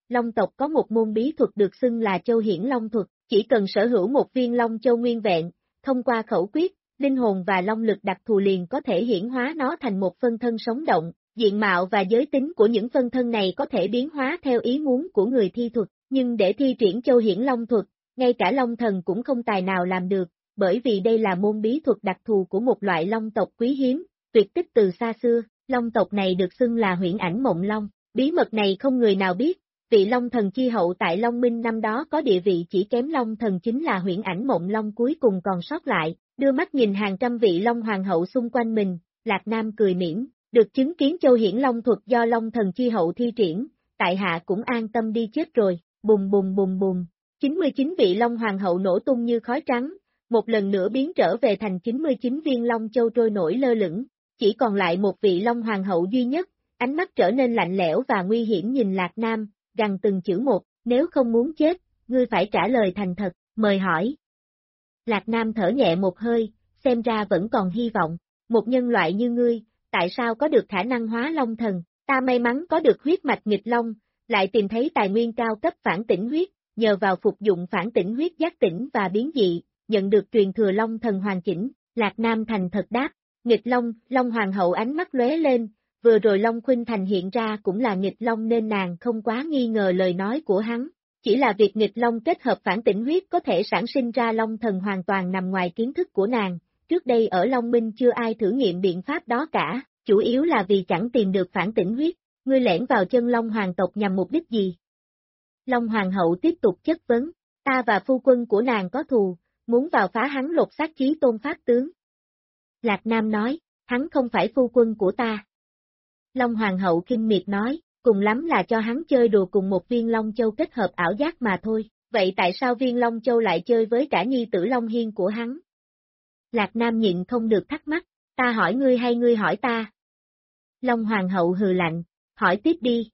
Long tộc có một môn bí thuật được xưng là Châu Hiển Long thuật, chỉ cần sở hữu một viên Long Châu nguyên vẹn, thông qua khẩu quyết, linh hồn và long lực đặc thù liền có thể hiển hóa nó thành một phân thân sống động, diện mạo và giới tính của những phân thân này có thể biến hóa theo ý muốn của người thi thuật, nhưng để thi triển Châu Hiển Long thuật, ngay cả Long thần cũng không tài nào làm được, bởi vì đây là môn bí thuật đặc thù của một loại Long tộc quý hiếm, tuyệt tích từ xa xưa. Long tộc này được xưng là Huyễn Ảnh Mộng Long, bí mật này không người nào biết, vị Long thần chi hậu tại Long Minh năm đó có địa vị chỉ kém Long thần chính là Huyễn Ảnh Mộng Long cuối cùng còn sót lại, đưa mắt nhìn hàng trăm vị Long hoàng hậu xung quanh mình, Lạc Nam cười mỉm, được chứng kiến Châu Hiển Long thuật do Long thần chi hậu thi triển, tại hạ cũng an tâm đi chết rồi, bùng bùng bùng bùng, 99 vị Long hoàng hậu nổ tung như khói trắng, một lần nữa biến trở về thành 99 viên Long Châu trôi nổi lơ lửng. Chỉ còn lại một vị Long Hoàng hậu duy nhất, ánh mắt trở nên lạnh lẽo và nguy hiểm nhìn Lạc Nam, gằn từng chữ một, nếu không muốn chết, ngươi phải trả lời thành thật, mời hỏi. Lạc Nam thở nhẹ một hơi, xem ra vẫn còn hy vọng, một nhân loại như ngươi, tại sao có được khả năng hóa Long thần, ta may mắn có được huyết mạch nghịch Long, lại tìm thấy tài nguyên cao cấp phản tỉnh huyết, nhờ vào phục dụng phản tỉnh huyết giác tỉnh và biến dị, nhận được truyền thừa Long thần hoàn chỉnh, Lạc Nam thành thật đáp. Nghịch Long, Long Hoàng hậu ánh mắt lóe lên, vừa rồi Long Khuynh Thành hiện ra cũng là nghịch Long nên nàng không quá nghi ngờ lời nói của hắn, chỉ là việc nghịch Long kết hợp phản tỉnh huyết có thể sản sinh ra Long thần hoàn toàn nằm ngoài kiến thức của nàng, trước đây ở Long Minh chưa ai thử nghiệm biện pháp đó cả, chủ yếu là vì chẳng tìm được phản tỉnh huyết, ngươi lẻn vào chân Long Hoàng tộc nhằm mục đích gì? Long Hoàng hậu tiếp tục chất vấn, ta và phu quân của nàng có thù, muốn vào phá hắn lột xác Chí Tôn Pháp tướng. Lạc Nam nói, hắn không phải phu quân của ta. Long Hoàng hậu kinh miệt nói, cùng lắm là cho hắn chơi đùa cùng một viên Long Châu kết hợp ảo giác mà thôi, vậy tại sao viên Long Châu lại chơi với cả nhi tử Long Hiên của hắn? Lạc Nam nhịn không được thắc mắc, ta hỏi ngươi hay ngươi hỏi ta? Long Hoàng hậu hừ lạnh, hỏi tiếp đi.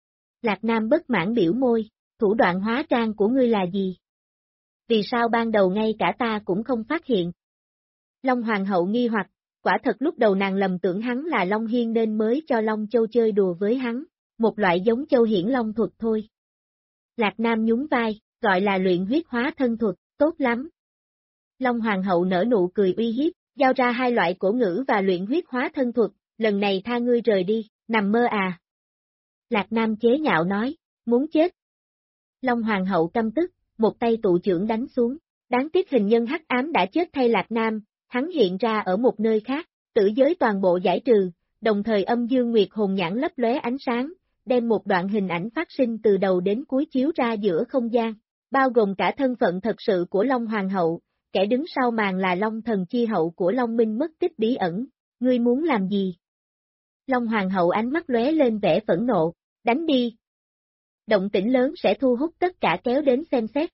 Lạc Nam bất mãn biểu môi, thủ đoạn hóa trang của ngươi là gì? Vì sao ban đầu ngay cả ta cũng không phát hiện? Long Hoàng hậu nghi hoặc, quả thật lúc đầu nàng lầm tưởng hắn là Long Hiên nên mới cho Long Châu chơi đùa với hắn, một loại giống Châu Hiển Long thuật thôi. Lạc Nam nhún vai, gọi là luyện huyết hóa thân thuật, tốt lắm. Long Hoàng hậu nở nụ cười uy hiếp, giao ra hai loại cổ ngữ và luyện huyết hóa thân thuật, lần này tha ngươi rời đi, nằm mơ à. Lạc Nam chế nhạo nói, muốn chết. Long Hoàng hậu căm tức, một tay tụ chưởng đánh xuống, đáng tiếc hình nhân hắc ám đã chết thay Lạc Nam. Hắn hiện ra ở một nơi khác, tử giới toàn bộ giải trừ, đồng thời âm dương nguyệt hồn nhãn lấp lóe ánh sáng, đem một đoạn hình ảnh phát sinh từ đầu đến cuối chiếu ra giữa không gian, bao gồm cả thân phận thật sự của Long Hoàng hậu, kẻ đứng sau màn là Long thần chi hậu của Long Minh mất tích bí ẩn, ngươi muốn làm gì? Long Hoàng hậu ánh mắt lóe lên vẻ phẫn nộ, đánh đi. Động tĩnh lớn sẽ thu hút tất cả kéo đến xem xét.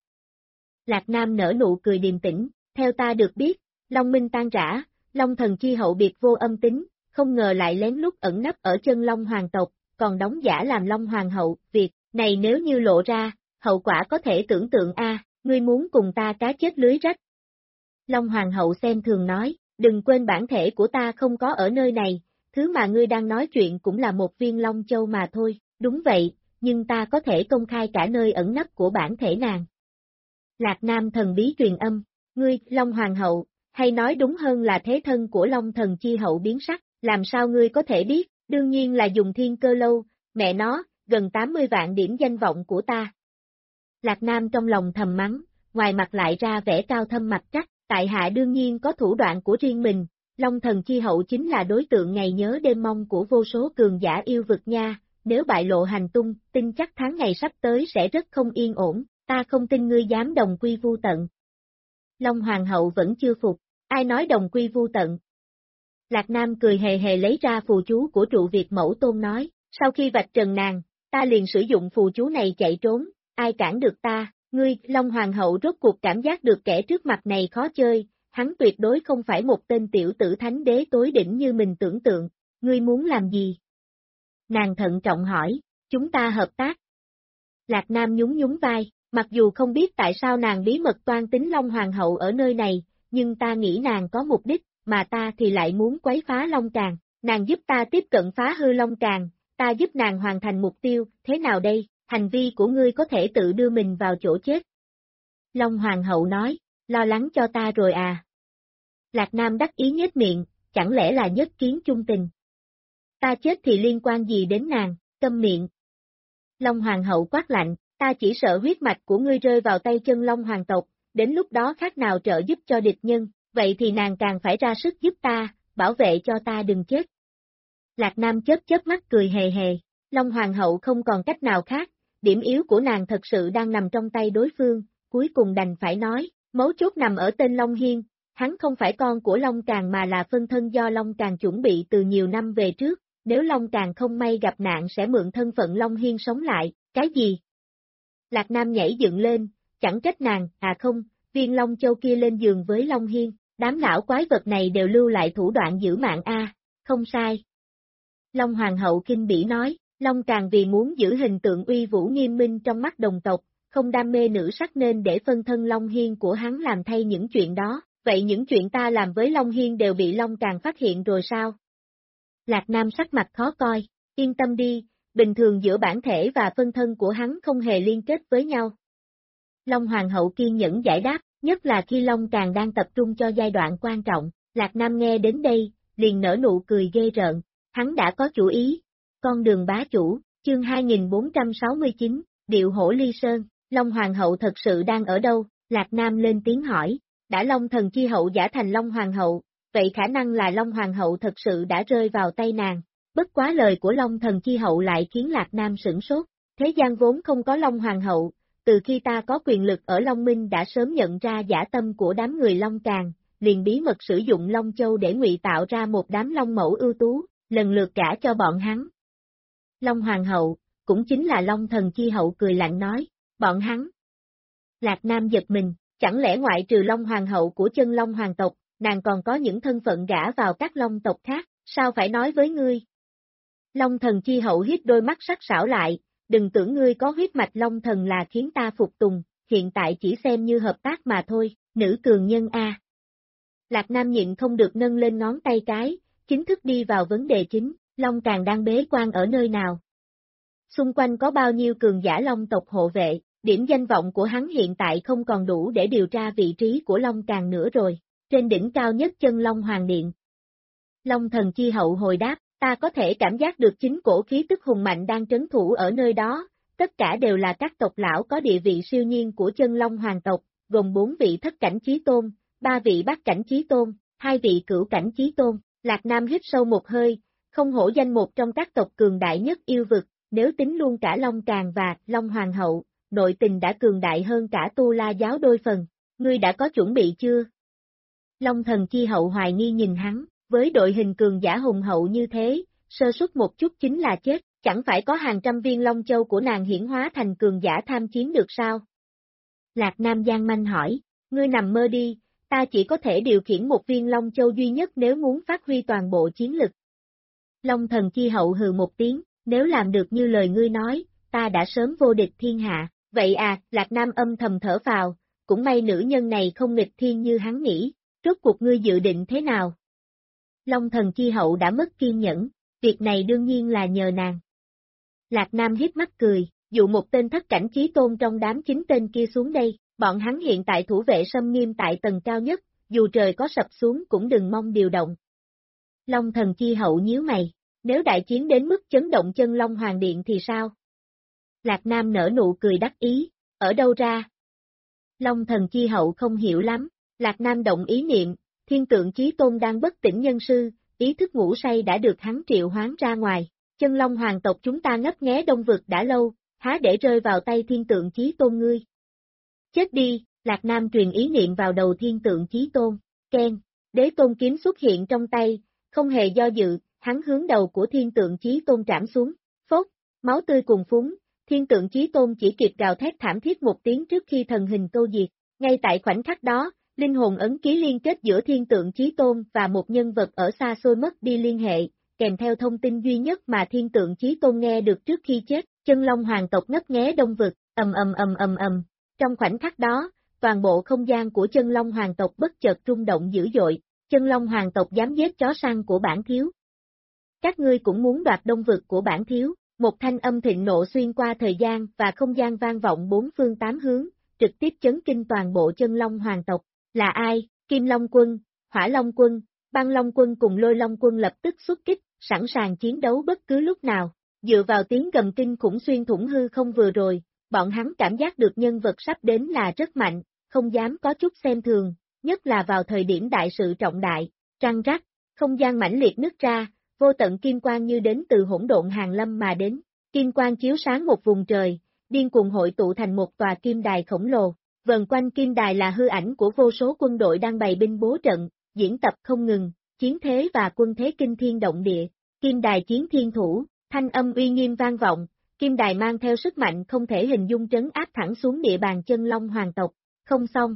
Lạc Nam nở nụ cười điềm tĩnh, theo ta được biết, Long Minh tan rã, Long thần chi hậu biệt vô âm tính, không ngờ lại lén lút ẩn nấp ở chân Long Hoàng tộc, còn đóng giả làm Long Hoàng hậu, việc này nếu như lộ ra, hậu quả có thể tưởng tượng ngươi muốn cùng ta cá chết lưới rách. Long Hoàng hậu xem thường nói, đừng quên bản thể của ta không có ở nơi này, thứ mà ngươi đang nói chuyện cũng là một viên Long Châu mà thôi, đúng vậy, nhưng ta có thể công khai cả nơi ẩn nấp của bản thể nàng. Lạc Nam thần bí truyền âm, ngươi, Long Hoàng hậu, hay nói đúng hơn là thế thân của Long thần chi hậu biến sắc, làm sao ngươi có thể biết, đương nhiên là dùng thiên cơ lâu, mẹ nó, gần 80 vạn điểm danh vọng của ta. Lạc Nam trong lòng thầm mắng, ngoài mặt lại ra vẻ cao thâm mặt chắc, tại hạ đương nhiên có thủ đoạn của riêng mình, Long thần chi hậu chính là đối tượng ngày nhớ đêm mong của vô số cường giả yêu vực nha, nếu bại lộ hành tung, tin chắc tháng ngày sắp tới sẽ rất không yên ổn, ta không tin ngươi dám đồng quy vu tận. Long Hoàng hậu vẫn chưa phục, ai nói đồng quy vu tận? Lạc Nam cười hề hề lấy ra phù chú của trụ Việt Mẫu Tôn nói, sau khi vạch trần nàng, ta liền sử dụng phù chú này chạy trốn, ai cản được ta, ngươi, Long Hoàng hậu rốt cuộc cảm giác được kẻ trước mặt này khó chơi, hắn tuyệt đối không phải một tên tiểu tử thánh đế tối đỉnh như mình tưởng tượng, ngươi muốn làm gì? Nàng thận trọng hỏi, chúng ta hợp tác. Lạc Nam nhún nhún vai, mặc dù không biết tại sao nàng bí mật toan tính Long Hoàng hậu ở nơi này, nhưng ta nghĩ nàng có mục đích, mà ta thì lại muốn quấy phá Long Tràng, nàng giúp ta tiếp cận phá hư Long Tràng, ta giúp nàng hoàn thành mục tiêu, thế nào đây, hành vi của ngươi có thể tự đưa mình vào chỗ chết. Long Hoàng hậu nói, lo lắng cho ta rồi à. Lạc Nam đắc ý nhếch miệng, chẳng lẽ là nhất kiến chung tình. Ta chết thì liên quan gì đến nàng, câm miệng. Long Hoàng hậu quát lạnh, ta chỉ sợ huyết mạch của ngươi rơi vào tay chân Long Hoàng tộc, đến lúc đó khác nào trợ giúp cho địch nhân, vậy thì nàng càng phải ra sức giúp ta, bảo vệ cho ta đừng chết. Lạc Nam chớp mắt cười hề hề, Long Hoàng hậu không còn cách nào khác, điểm yếu của nàng thật sự đang nằm trong tay đối phương, cuối cùng đành phải nói, mấu chốt nằm ở tên Long Hiên, hắn không phải con của Long Càng mà là phân thân do Long Càng chuẩn bị từ nhiều năm về trước, nếu Long Càng không may gặp nạn sẽ mượn thân phận Long Hiên sống lại, cái gì? Lạc Nam nhảy dựng lên, chẳng trách nàng, à không, viên Long Châu kia lên giường với Long Hiên, đám lão quái vật này đều lưu lại thủ đoạn giữ mạng a, không sai. Long Hoàng hậu kinh bỉ nói, Long Càng vì muốn giữ hình tượng uy vũ nghiêm minh trong mắt đồng tộc, không đam mê nữ sắc nên để phân thân Long Hiên của hắn làm thay những chuyện đó, vậy những chuyện ta làm với Long Hiên đều bị Long Càng phát hiện rồi sao? Lạc Nam sắc mặt khó coi, yên tâm đi, bình thường giữa bản thể và phân thân của hắn không hề liên kết với nhau. Long Hoàng hậu kiên nhẫn giải đáp, nhất là khi Long Càng đang tập trung cho giai đoạn quan trọng, Lạc Nam nghe đến đây, liền nở nụ cười ghê rợn, hắn đã có chủ ý. Con đường bá chủ, chương 2469, Điệu Hổ Ly Sơn, Long Hoàng hậu thật sự đang ở đâu? Lạc Nam lên tiếng hỏi, đã Long Thần Chi hậu giả thành Long Hoàng hậu, vậy khả năng là Long Hoàng hậu thật sự đã rơi vào tay nàng. Bất quá lời của Long Thần Chi hậu lại khiến Lạc Nam sửng sốt, thế gian vốn không có Long Hoàng hậu, từ khi ta có quyền lực ở Long Minh đã sớm nhận ra dã tâm của đám người Long Càng, liền bí mật sử dụng Long Châu để ngụy tạo ra một đám Long mẫu ưu tú, lần lượt gả cho bọn hắn. Long Hoàng hậu, cũng chính là Long Thần Chi hậu cười lạnh nói, bọn hắn. Lạc Nam giật mình, chẳng lẽ ngoại trừ Long Hoàng hậu của chân Long Hoàng tộc, nàng còn có những thân phận gả vào các Long tộc khác, sao phải nói với ngươi? Long Thần Chi hậu hít đôi mắt sắc sảo lại, đừng tưởng ngươi có huyết mạch Long Thần là khiến ta phục tùng, hiện tại chỉ xem như hợp tác mà thôi, nữ cường nhân a. Lạc Nam nhịn không được nâng lên ngón tay cái, chính thức đi vào vấn đề chính, Long Càng đang bế quan ở nơi nào? Xung quanh có bao nhiêu cường giả Long tộc hộ vệ, điểm danh vọng của hắn hiện tại không còn đủ để điều tra vị trí của Long Càng nữa rồi, trên đỉnh cao nhất chân Long Hoàng Điện. Long Thần Chi hậu hồi đáp, ta có thể cảm giác được chính cổ khí tức hùng mạnh đang trấn thủ ở nơi đó, tất cả đều là các tộc lão có địa vị siêu nhiên của chân Long Hoàng tộc, gồm 4 vị thất cảnh chí tôn, 3 vị bát cảnh chí tôn, 2 vị cửu cảnh chí tôn. Lạc Nam hít sâu một hơi, không hổ danh một trong các tộc cường đại nhất yêu vực, nếu tính luôn cả Long Càng và Long Hoàng hậu, nội tình đã cường đại hơn cả Tu La giáo đôi phần, ngươi đã có chuẩn bị chưa? Long Thần Chi hậu hoài nghi nhìn hắn, với đội hình cường giả hùng hậu như thế, sơ suất một chút chính là chết, chẳng phải có hàng trăm viên Long Châu của nàng hiển hóa thành cường giả tham chiến được sao? Lạc Nam gian manh hỏi, ngươi nằm mơ đi, ta chỉ có thể điều khiển một viên Long Châu duy nhất nếu muốn phát huy toàn bộ chiến lực. Long Thần Chi hậu hừ một tiếng, nếu làm được như lời ngươi nói, ta đã sớm vô địch thiên hạ, vậy à, Lạc Nam âm thầm thở phào, cũng may nữ nhân này không nghịch thiên như hắn nghĩ, rốt cuộc ngươi dự định thế nào? Long Thần Chi hậu đã mất kiên nhẫn, việc này đương nhiên là nhờ nàng. Lạc Nam hít mắt cười, dụ một tên thất cảnh chí tôn trong đám 9 tên kia xuống đây, bọn hắn hiện tại thủ vệ xâm nghiêm tại tầng cao nhất, dù trời có sập xuống cũng đừng mong điều động. Long Thần Chi hậu nhíu mày, nếu đại chiến đến mức chấn động chân Long Hoàng Điện thì sao? Lạc Nam nở nụ cười đắc ý, ở đâu ra? Long Thần Chi hậu không hiểu lắm, Lạc Nam động ý niệm, thiên tượng chí tôn đang bất tỉnh nhân sư, ý thức ngủ say đã được hắn triệu hoán ra ngoài, chân Long Hoàng tộc chúng ta ngấp nghé đông vực đã lâu, há để rơi vào tay thiên tượng chí tôn ngươi. Chết đi, Lạc Nam truyền ý niệm vào đầu thiên tượng chí tôn, keng, đế tôn kiếm xuất hiện trong tay, không hề do dự, hắn hướng đầu của thiên tượng chí tôn trảm xuống, phốt, máu tươi cùng phúng, thiên tượng chí tôn chỉ kịp gào thét thảm thiết một tiếng trước khi thần hình câu diệt, ngay tại khoảnh khắc đó, linh hồn ấn ký liên kết giữa thiên tượng chí tôn và một nhân vật ở xa xôi mất đi liên hệ, kèm theo thông tin duy nhất mà thiên tượng chí tôn nghe được trước khi chết, chân Long Hoàng tộc ngấp nghé đông vực, ầm. Trong khoảnh khắc đó, toàn bộ không gian của chân Long Hoàng tộc bất chợt rung động dữ dội, chân Long Hoàng tộc dám giết chó săn của bản thiếu. Các ngươi cũng muốn đoạt đông vực của bản thiếu, Một thanh âm thịnh nộ xuyên qua thời gian và không gian vang vọng bốn phương tám hướng, trực tiếp chấn kinh toàn bộ chân long hoàng tộc. Là ai? Kim Long quân, Hỏa Long quân, Băng Long quân cùng Lôi Long quân lập tức xuất kích, sẵn sàng chiến đấu bất cứ lúc nào. Dựa vào tiếng gầm kinh khủng xuyên thủng hư không vừa rồi, bọn hắn cảm giác được nhân vật sắp đến là rất mạnh, không dám có chút xem thường, nhất là vào thời điểm đại sự trọng đại. Răng rắc, không gian mãnh liệt nứt ra, vô tận kim quang như đến từ hỗn độn hàng lâm mà đến. Kim quang chiếu sáng một vùng trời, điên cuồng hội tụ thành một tòa kim đài khổng lồ. Vần quanh kim đài là hư ảnh của vô số quân đội đang bày binh bố trận, diễn tập không ngừng, chiến thế và quân thế kinh thiên động địa. Kim đài chiến thiên thủ, thanh âm uy nghiêm vang vọng, kim đài mang theo sức mạnh không thể hình dung trấn áp thẳng xuống địa bàn chân long hoàng tộc. Không xong.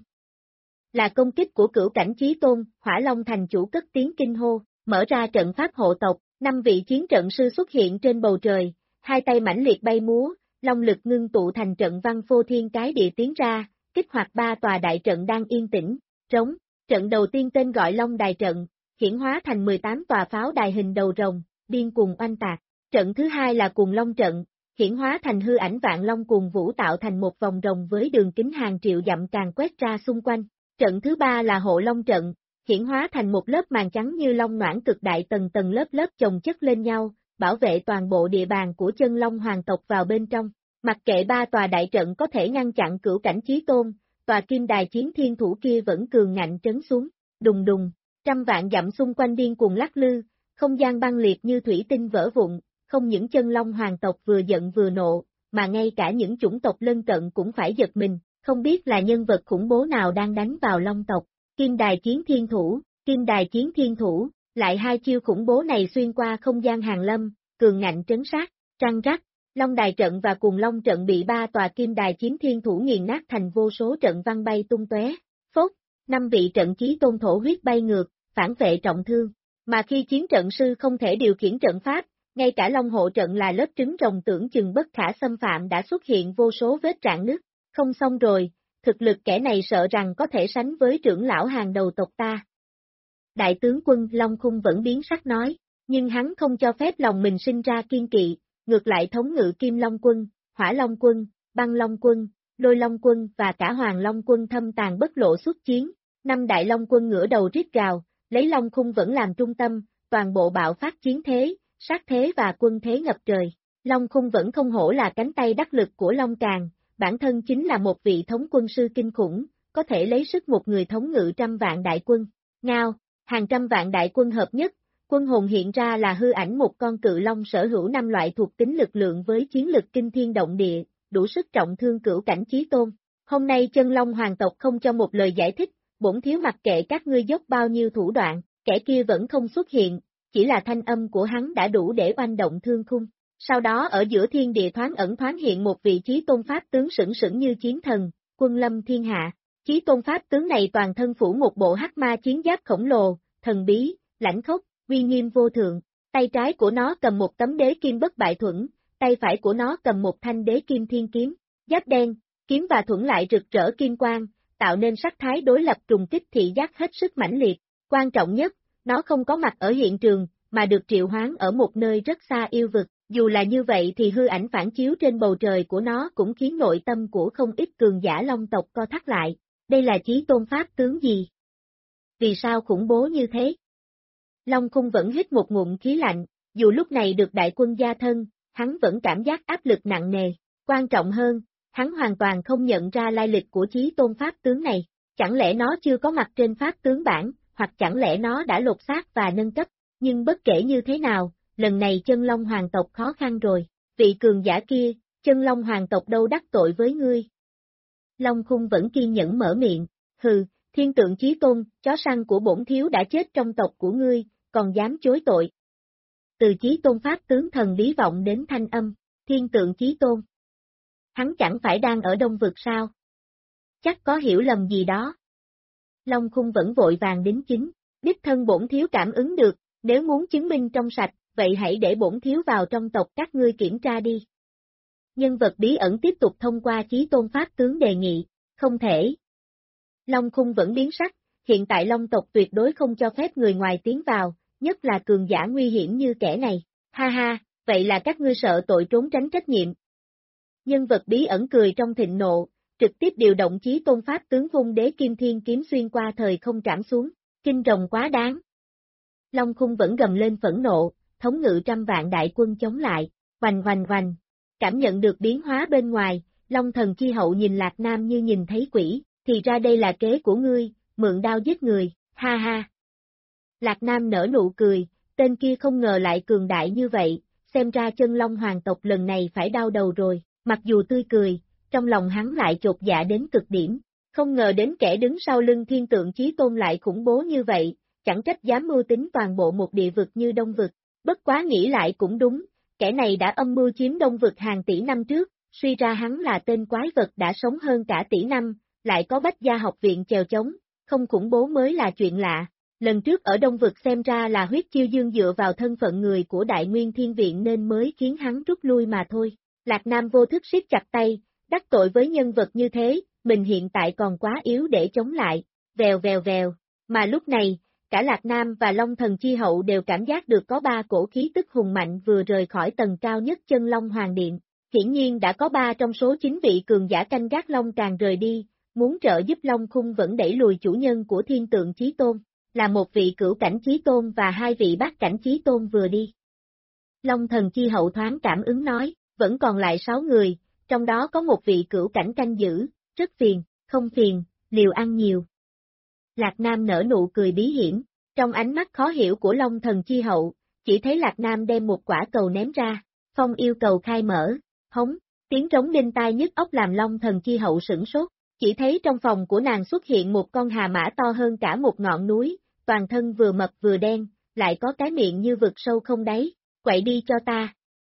Là công kích của cửu cảnh chí tôn, Hỏa Long thành chủ cất tiếng kinh hô, mở ra trận pháp hộ tộc, 5 vị chiến trận sư xuất hiện trên bầu trời, hai tay mãnh liệt bay múa, long lực ngưng tụ thành trận văn phô thiên cái địa tiến ra, kích hoạt 3 tòa đại trận đang yên tĩnh, trống. Trận đầu tiên tên gọi Long Đài trận, hiển hóa thành 18 tòa pháo đài hình đầu rồng, điên cuồng oanh tạc. Trận thứ hai là Cuồng Long trận, hiển hóa thành hư ảnh vạn long cuồng vũ tạo thành một vòng rồng với đường kính hàng triệu dặm càng quét ra xung quanh. Trận thứ ba là Hộ Long trận, hiển hóa thành một lớp màn trắng như long noãn cực đại tầng tầng lớp lớp chồng chất lên nhau, bảo vệ toàn bộ địa bàn của chân long hoàng tộc vào bên trong. Mặc kệ 3 tòa đại trận có thể ngăn chặn cửu cảnh chí tôn, tòa kim đài chiến thiên thủ kia vẫn cường ngạnh trấn xuống, đùng đùng, trăm vạn dặm xung quanh điên cuồng lắc lư, không gian băng liệt như thủy tinh vỡ vụn, không những chân long hoàng tộc vừa giận vừa nộ, mà ngay cả những chủng tộc lân cận cũng phải giật mình, không biết là nhân vật khủng bố nào đang đánh vào long tộc. Kim đài chiến thiên thủ, kim đài chiến thiên thủ, lại hai chiêu khủng bố này xuyên qua không gian hàng lâm, cường ngạnh trấn sát, răng rắc. Long đài trận và Cuồng Long trận bị 3 tòa kim đài chiến thiên thủ nghiền nát thành vô số trận văn bay tung tóe. Phốt, 5 vị trận chí tôn thổ huyết bay ngược, phản vệ trọng thương. Mà khi chiến trận sư không thể điều khiển trận pháp, ngay cả Long hộ trận là lớp trứng rồng tưởng chừng bất khả xâm phạm đã xuất hiện vô số vết rạn nứt. Không xong rồi, thực lực kẻ này sợ rằng có thể sánh với trưởng lão hàng đầu tộc ta. Đại tướng quân Long Khung vẫn biến sắc nói, nhưng hắn không cho phép lòng mình sinh ra kiên kỵ. Ngược lại thống ngự Kim Long quân, Hỏa Long quân, Băng Long quân, Lôi Long quân và cả Hoàng Long quân thâm tàn bất lộ xuất chiến, 5 đại Long quân ngửa đầu rít gào, lấy Long Khung vẫn làm trung tâm, toàn bộ bạo phát chiến thế, sát thế và quân thế ngập trời. Long Khung vẫn không hổ là cánh tay đắc lực của Long Càn, bản thân chính là một vị thống quân sư kinh khủng, có thể lấy sức một người thống ngự trăm vạn đại quân. Ngao, hàng trăm vạn đại quân hợp nhất. Quân hồn hiện ra là hư ảnh một con cự long sở hữu 5 loại thuộc tính lực lượng với chiến lực kinh thiên động địa, đủ sức trọng thương cửu cảnh chí tôn. Hôm nay chân long hoàng tộc không cho một lời giải thích, bổn thiếu mặc kệ các ngươi dốc bao nhiêu thủ đoạn, kẻ kia vẫn không xuất hiện, chỉ là thanh âm của hắn đã đủ để oanh động thương khung. Sau đó ở giữa thiên địa thoáng ẩn thoáng hiện một vị chí tôn pháp tướng sững sững như chiến thần, quân lâm thiên hạ. Chí tôn pháp tướng này toàn thân phủ một bộ hắc ma chiến giáp khổng lồ, thần bí, lãnh khốc, uy nghiêm vô thượng, tay trái của nó cầm một tấm đế kim bất bại thuẫn, tay phải của nó cầm một thanh đế kim thiên kiếm, giáp đen, kiếm và thuẫn lại rực rỡ kim quang, tạo nên sắc thái đối lập trùng kích thị giác hết sức mãnh liệt. Quan trọng nhất, nó không có mặt ở hiện trường, mà được triệu hoán ở một nơi rất xa yêu vực, dù là như vậy thì hư ảnh phản chiếu trên bầu trời của nó cũng khiến nội tâm của không ít cường giả long tộc co thắt lại. Đây là chí tôn pháp tướng gì? Vì sao khủng bố như thế? Long Khung vẫn hít một ngụm khí lạnh, dù lúc này được đại quân gia thân, hắn vẫn cảm giác áp lực nặng nề. Quan trọng hơn, hắn hoàn toàn không nhận ra lai lịch của chí tôn pháp tướng này. Chẳng lẽ nó chưa có mặt trên pháp tướng bảng, hoặc chẳng lẽ nó đã lột xác và nâng cấp, nhưng bất kể như thế nào, lần này chân long hoàng tộc khó khăn rồi. Vị cường giả kia, chân long hoàng tộc đâu đắc tội với ngươi. Long Khung vẫn kiên nhẫn mở miệng, hừ, thiên tượng chí tôn, chó săn của bổn thiếu đã chết trong tộc của ngươi, còn dám chối tội. Từ chí tôn pháp tướng thần bí vọng đến thanh âm, thiên tượng chí tôn. Hắn chẳng phải đang ở đông vực sao? Chắc có hiểu lầm gì đó. Long Khung vẫn vội vàng đính chính, đích thân bổn thiếu cảm ứng được, nếu muốn chứng minh trong sạch, vậy hãy để bổn thiếu vào trong tộc các ngươi kiểm tra đi. Nhân vật bí ẩn tiếp tục thông qua chí tôn pháp tướng đề nghị, không thể. Long Khung vẫn biến sắc, hiện tại Long tộc tuyệt đối không cho phép người ngoài tiến vào, nhất là cường giả nguy hiểm như kẻ này. Ha ha, vậy là các ngươi sợ tội trốn tránh trách nhiệm. Nhân vật bí ẩn cười trong thịnh nộ, trực tiếp điều động chí tôn pháp tướng vung đế kim thiên kiếm xuyên qua thời không trảm xuống, kinh rồng quá đáng. Long Khung vẫn gầm lên phẫn nộ, thống ngự trăm vạn đại quân chống lại, hoành hoành hoành. Cảm nhận được biến hóa bên ngoài, Long Thần Chi Hậu nhìn Lạc Nam như nhìn thấy quỷ, thì ra đây là kế của ngươi, mượn đao giết người, ha ha. Lạc Nam nở nụ cười, tên kia không ngờ lại cường đại như vậy, xem ra chân Long hoàng tộc lần này phải đau đầu rồi, mặc dù tươi cười, trong lòng hắn lại chột dạ đến cực điểm, không ngờ đến kẻ đứng sau lưng thiên tượng chí tôn lại khủng bố như vậy, chẳng trách dám mưu tính toàn bộ một địa vực như Đông Vực, bất quá nghĩ lại cũng đúng, kẻ này đã âm mưu chiếm Đông Vực hàng tỷ năm trước, suy ra hắn là tên quái vật đã sống hơn cả tỷ năm, lại có Bách Gia học viện chèo chống, không khủng bố mới là chuyện lạ. Lần trước ở Đông Vực xem ra là huyết chiêu dương dựa vào thân phận người của Đại Nguyên Thiên Viện nên mới khiến hắn rút lui mà thôi. Lạc Nam vô thức siết chặt tay, đắc tội với nhân vật như thế, mình hiện tại còn quá yếu để chống lại, vèo vèo vèo, mà lúc này, cả Lạc Nam và Long Thần Chi Hậu đều cảm giác được có 3 cổ khí tức hùng mạnh vừa rời khỏi tầng cao nhất chân Long Hoàng Điện, hiển nhiên đã có 3 trong số 9 vị cường giả canh gác Long Càng rời đi, muốn trợ giúp Long Khung vẫn đẩy lùi chủ nhân của Thiên Tượng Chí Tôn, là một vị cửu cảnh Chí Tôn và 2 vị bát cảnh Chí Tôn vừa đi. Long Thần Chi Hậu thoáng cảm ứng nói, vẫn còn lại 6 người, trong đó có một vị cửu cảnh canh giữ, rất phiền, không phiền, liều ăn nhiều. Lạc Nam nở nụ cười bí hiểm, trong ánh mắt khó hiểu của Long Thần Chi Hậu, chỉ thấy Lạc Nam đem một quả cầu ném ra, phong yêu cầu khai mở, hống, tiếng trống đinh tai nhức óc làm Long Thần Chi Hậu sửng sốt, chỉ thấy trong phòng của nàng xuất hiện một con hà mã to hơn cả một ngọn núi, toàn thân vừa mập vừa đen, lại có cái miệng như vực sâu không đáy, quậy đi cho ta.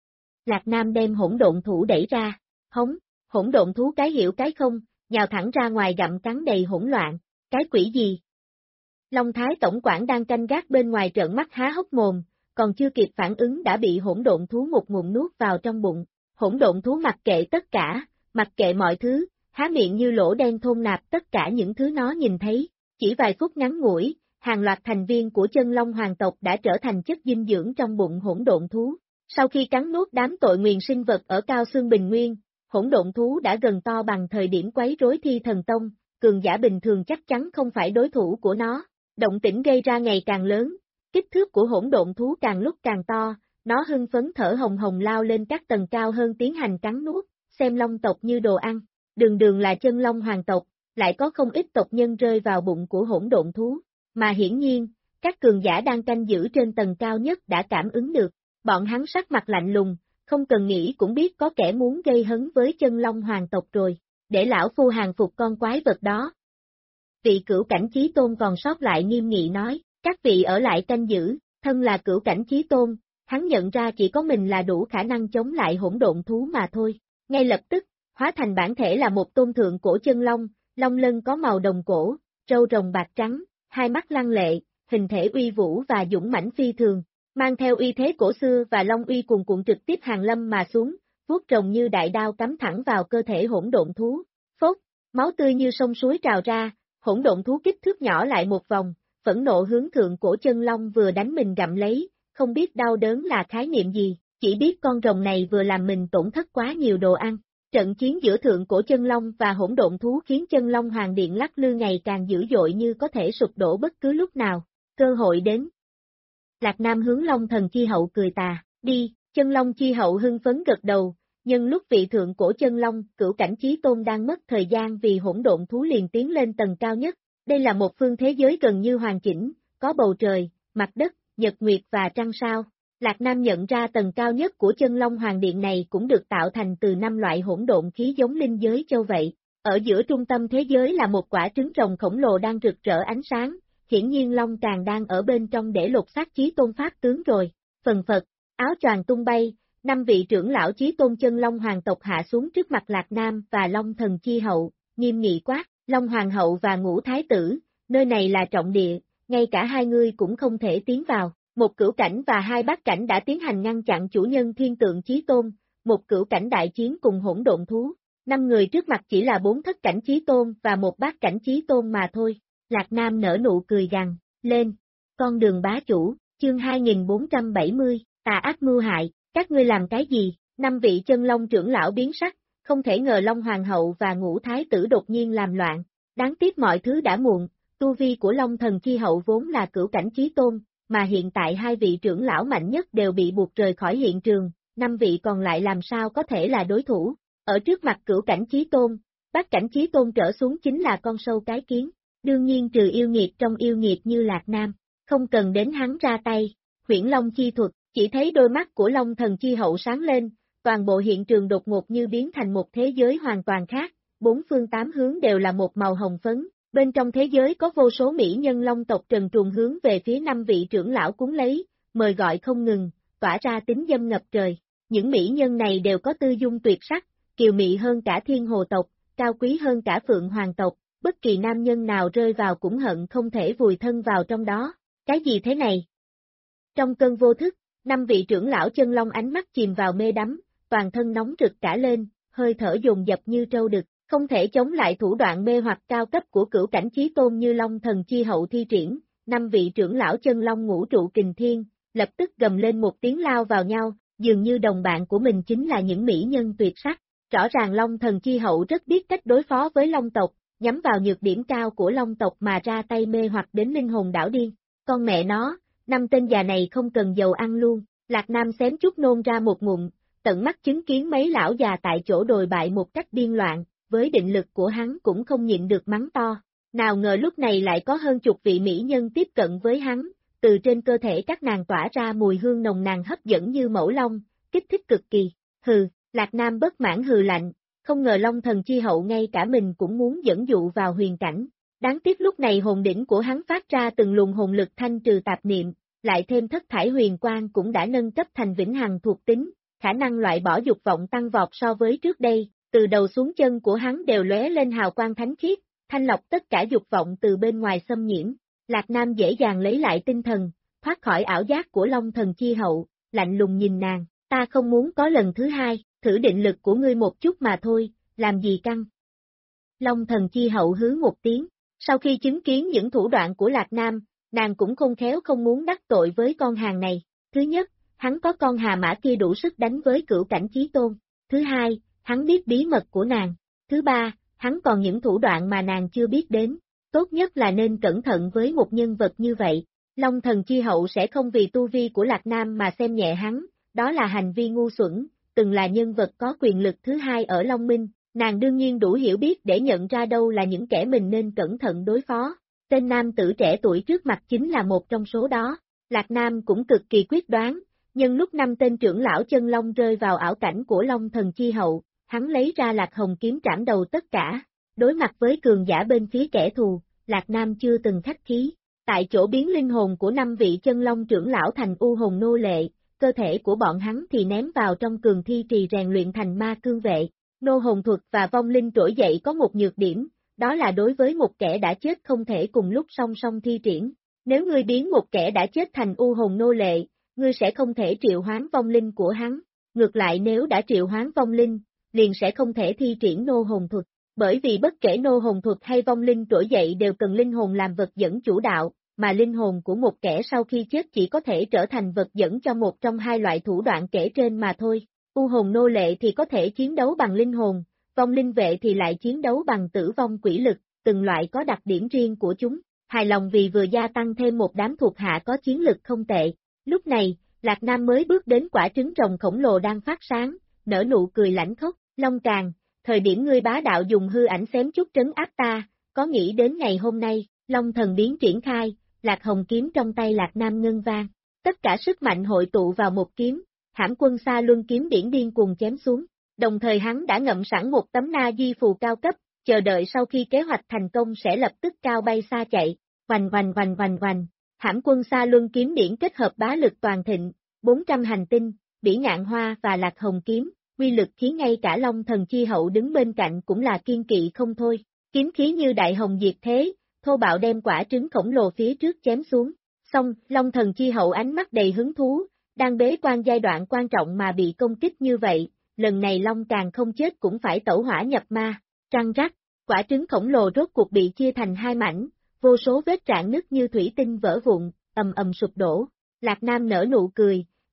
Lạc Nam đem hỗn độn thủ đẩy ra, hống, hỗn độn thú cái hiểu cái không, nhào thẳng ra ngoài gặm cắn đầy hỗn loạn, cái quỷ gì? Long Thái Tổng quản đang canh gác bên ngoài trợn mắt há hốc mồm, còn chưa kịp phản ứng đã bị hỗn độn thú một ngụm nuốt vào trong bụng, hỗn độn thú mặc kệ tất cả, mặc kệ mọi thứ, há miệng như lỗ đen thôn nạp tất cả những thứ nó nhìn thấy, chỉ vài phút ngắn ngủi, hàng loạt thành viên của chân Long hoàng tộc đã trở thành chất dinh dưỡng trong bụng hỗn độn thú. Sau khi cắn nuốt đám tội nguyền sinh vật ở Cao Xương Bình Nguyên, hỗn độn thú đã gần to bằng thời điểm quấy rối Thi Thần Tông, cường giả bình thường chắc chắn không phải đối thủ của nó. Động tĩnh gây ra ngày càng lớn, kích thước của hỗn độn thú càng lúc càng to, nó hưng phấn thở hồng hồng lao lên các tầng cao hơn tiến hành cắn nuốt, xem long tộc như đồ ăn. Đường đường là chân long hoàng tộc, lại có không ít tộc nhân rơi vào bụng của hỗn độn thú, mà hiển nhiên, các cường giả đang canh giữ trên tầng cao nhất đã cảm ứng được, bọn hắn sắc mặt lạnh lùng, không cần nghĩ cũng biết có kẻ muốn gây hấn với chân long hoàng tộc rồi, để lão phu hàng phục con quái vật đó. Vị cửu cảnh chí tôn còn sót lại nghiêm nghị nói, các vị ở lại canh giữ, thân là cửu cảnh chí tôn, hắn nhận ra chỉ có mình là đủ khả năng chống lại hỗn độn thú mà thôi, ngay lập tức, hóa thành bản thể là một tôn thượng cổ chân long, long lân có màu đồng cổ, râu rồng bạc trắng, hai mắt lăng lệ, hình thể uy vũ và dũng mãnh phi thường, mang theo uy thế cổ xưa và long uy cuồn cuộn trực tiếp hàng lâm mà xuống, vuốt rồng như đại đao cắm thẳng vào cơ thể hỗn độn thú, phốt, máu tươi như sông suối trào ra. Hỗn độn thú kích thước nhỏ lại một vòng, phẫn nộ hướng thượng cổ chân long vừa đánh mình gặm lấy, không biết đau đớn là khái niệm gì, chỉ biết con rồng này vừa làm mình tổn thất quá nhiều đồ ăn. Trận chiến giữa thượng cổ chân long và hỗn độn thú khiến chân long hoàng điện lắc lư ngày càng dữ dội như có thể sụp đổ bất cứ lúc nào, cơ hội đến. Lạc Nam hướng Long Thần Chi Hậu cười tà, đi, chân long chi hậu hưng phấn gật đầu. Nhưng lúc vị thượng cổ chân long, cửu cảnh chí tôn đang mất thời gian vì hỗn độn thú liền tiến lên tầng cao nhất, đây là một phương thế giới gần như hoàn chỉnh, có bầu trời, mặt đất, nhật nguyệt và trăng sao. Lạc Nam nhận ra tầng cao nhất của chân long hoàng điện này cũng được tạo thành từ 5 loại hỗn độn khí giống linh giới châu vậy. Ở giữa trung tâm thế giới là một quả trứng rồng khổng lồ đang rực rỡ ánh sáng, hiển nhiên long càng đang ở bên trong để lột xác chí tôn pháp tướng rồi. Phần phật, áo choàng tung bay. 5 vị trưởng lão chí tôn chân Long hoàng tộc hạ xuống trước mặt Lạc Nam và Long Thần Chi Hậu, nghiêm nghị quát, Long Hoàng hậu và Ngũ Thái tử, nơi này là trọng địa, ngay cả hai ngươi cũng không thể tiến vào. Một cửu cảnh và 2 bát cảnh đã tiến hành ngăn chặn chủ nhân thiên tượng chí tôn, một cửu cảnh đại chiến cùng hỗn độn thú. 5 người trước mặt chỉ là 4 thất cảnh chí tôn và 1 bát cảnh chí tôn mà thôi. Lạc Nam nở nụ cười gằn, lên, con đường bá chủ, chương 2470, tà ác mưu hại. Các ngươi làm cái gì? 5 vị chân long trưởng lão biến sắc, không thể ngờ Long Hoàng hậu và Ngũ Thái tử đột nhiên làm loạn. Đáng tiếc mọi thứ đã muộn, tu vi của Long Thần Chi Hậu vốn là cửu cảnh chí tôn, mà hiện tại 2 vị trưởng lão mạnh nhất đều bị buộc rời khỏi hiện trường, 5 vị còn lại làm sao có thể là đối thủ. Ở trước mặt cửu cảnh chí tôn, bát cảnh chí tôn trở xuống chính là con sâu cái kiến. Đương nhiên trừ yêu nghiệt trong yêu nghiệt như Lạc Nam, không cần đến hắn ra tay. Huyễn Long chi thuật, chỉ thấy đôi mắt của Long Thần Chi Hậu sáng lên, toàn bộ hiện trường đột ngột như biến thành một thế giới hoàn toàn khác, 4 phương 8 hướng đều là một màu hồng phấn, bên trong thế giới có vô số mỹ nhân long tộc trần truồng hướng về phía 5 vị trưởng lão cuốn lấy, mời gọi không ngừng, tỏa ra tính dâm ngập trời. Những mỹ nhân này đều có tư dung tuyệt sắc, kiều mị hơn cả thiên hồ tộc, cao quý hơn cả phượng hoàng tộc, bất kỳ nam nhân nào rơi vào cũng hận không thể vùi thân vào trong đó. Cái gì thế này? Trong cơn vô thức, 5 vị trưởng lão chân long ánh mắt chìm vào mê đắm, toàn thân nóng rực cả lên, hơi thở dồn dập như trâu đực, không thể chống lại thủ đoạn mê hoặc cao cấp của cửu cảnh chí tôn như Long Thần Chi Hậu thi triển. 5 vị trưởng lão chân long ngũ trụ kình thiên, lập tức gầm lên một tiếng lao vào nhau, dường như đồng bạn của mình chính là những mỹ nhân tuyệt sắc. Rõ ràng Long Thần Chi Hậu rất biết cách đối phó với Long tộc, nhắm vào nhược điểm cao của Long tộc mà ra tay mê hoặc đến linh hồn đảo điên. Con mẹ nó, 5 tên già này không cần dầu ăn luôn. Lạc Nam xém chút nôn ra một ngụm, tận mắt chứng kiến mấy lão già tại chỗ đồi bại một cách điên loạn, với định lực của hắn cũng không nhịn được mắng to. Nào ngờ lúc này lại có hơn chục vị mỹ nhân tiếp cận với hắn, từ trên cơ thể các nàng tỏa ra mùi hương nồng nàn hấp dẫn như mẫu long, kích thích cực kỳ. Hừ, Lạc Nam bất mãn hừ lạnh, không ngờ Long Thần Chi Hậu ngay cả mình cũng muốn dẫn dụ vào huyền cảnh. Đáng tiếc lúc này hồn đỉnh của hắn phát ra từng luồng hồn lực thanh trừ tạp niệm, lại thêm thất thải huyền quang cũng đã nâng cấp thành vĩnh hằng thuộc tính, khả năng loại bỏ dục vọng tăng vọt so với trước đây, từ đầu xuống chân của hắn đều lóe lên hào quang thánh khiết, thanh lọc tất cả dục vọng từ bên ngoài xâm nhiễm. Lạc Nam dễ dàng lấy lại tinh thần, thoát khỏi ảo giác của Long Thần Chi Hậu, lạnh lùng nhìn nàng, ta không muốn có lần thứ hai, thử định lực của ngươi một chút mà thôi, làm gì căng. Long Thần Chi Hậu hứ một tiếng, sau khi chứng kiến những thủ đoạn của Lạc Nam, nàng cũng khôn khéo không muốn đắc tội với con hàng này. Thứ nhất, hắn có con hà mã kia đủ sức đánh với cửu cảnh chí tôn. Thứ hai, hắn biết bí mật của nàng. Thứ ba, hắn còn những thủ đoạn mà nàng chưa biết đến. Tốt nhất là nên cẩn thận với một nhân vật như vậy. Long Thần Chi Hậu sẽ không vì tu vi của Lạc Nam mà xem nhẹ hắn, đó là hành vi ngu xuẩn, từng là nhân vật có quyền lực thứ hai ở Long Minh, nàng đương nhiên đủ hiểu biết để nhận ra đâu là những kẻ mình nên cẩn thận đối phó. Tên nam tử trẻ tuổi trước mặt chính là một trong số đó. Lạc Nam cũng cực kỳ quyết đoán, nhưng lúc 5 tên trưởng lão chân long rơi vào ảo cảnh của Long Thần Chi Hậu, hắn lấy ra Lạc Hồng kiếm trảm đầu tất cả. Đối mặt với cường giả bên phía kẻ thù, Lạc Nam chưa từng khách khí. Tại chỗ biến linh hồn của 5 vị chân long trưởng lão thành u hồn nô lệ, cơ thể của bọn hắn thì ném vào trong cường thi trì rèn luyện thành ma cương vệ. Nô hồn thuật và vong linh trỗi dậy có một nhược điểm, đó là đối với một kẻ đã chết không thể cùng lúc song song thi triển. Nếu ngươi biến một kẻ đã chết thành u hồn nô lệ, ngươi sẽ không thể triệu hoán vong linh của hắn. Ngược lại nếu đã triệu hoán vong linh, liền sẽ không thể thi triển nô hồn thuật. Bởi vì bất kể nô hồn thuật hay vong linh trỗi dậy đều cần linh hồn làm vật dẫn chủ đạo, mà linh hồn của một kẻ sau khi chết chỉ có thể trở thành vật dẫn cho một trong hai loại thủ đoạn kể trên mà thôi. U hồn nô lệ thì có thể chiến đấu bằng linh hồn, vong linh vệ thì lại chiến đấu bằng tử vong quỷ lực, từng loại có đặc điểm riêng của chúng. Hài lòng vì vừa gia tăng thêm một đám thuộc hạ có chiến lực không tệ. Lúc này, Lạc Nam mới bước đến quả trứng rồng khổng lồ đang phát sáng, nở nụ cười lãnh khốc, Long Càng, thời điểm ngươi bá đạo dùng hư ảnh xém chút trấn áp ta, có nghĩ đến ngày hôm nay, Long Thần biến triển khai, Lạc Hồng kiếm trong tay Lạc Nam ngân vang, tất cả sức mạnh hội tụ vào một kiếm, Hãm Quân Sa Luân kiếm điển điên cuồng chém xuống, đồng thời hắn đã ngậm sẵn một tấm na di phù cao cấp, chờ đợi sau khi kế hoạch thành công sẽ lập tức cao bay xa chạy, oanh oanh oanh oanh oanh. Hãm Quân Sa Luân kiếm điển kết hợp bá lực toàn thịnh, 400 hành tinh, bỉ ngạn hoa và Lạc Hồng kiếm, uy lực khiến ngay cả Long Thần Chi Hậu đứng bên cạnh cũng là kiên kỵ không thôi. Kiếm khí như đại hồng diệt thế, thô bạo đem quả trứng khổng lồ phía trước chém xuống. Xong, Long Thần Chi Hậu ánh mắt đầy hứng thú, đang bế quan giai đoạn quan trọng mà bị công kích như vậy, lần này Long Càng không chết cũng phải tẩu hỏa nhập ma. Trăng rắc, quả trứng khổng lồ rốt cuộc bị chia thành hai mảnh, vô số vết rạn nứt như thủy tinh vỡ vụn, ầm ầm sụp đổ. Lạc Nam nở nụ cười,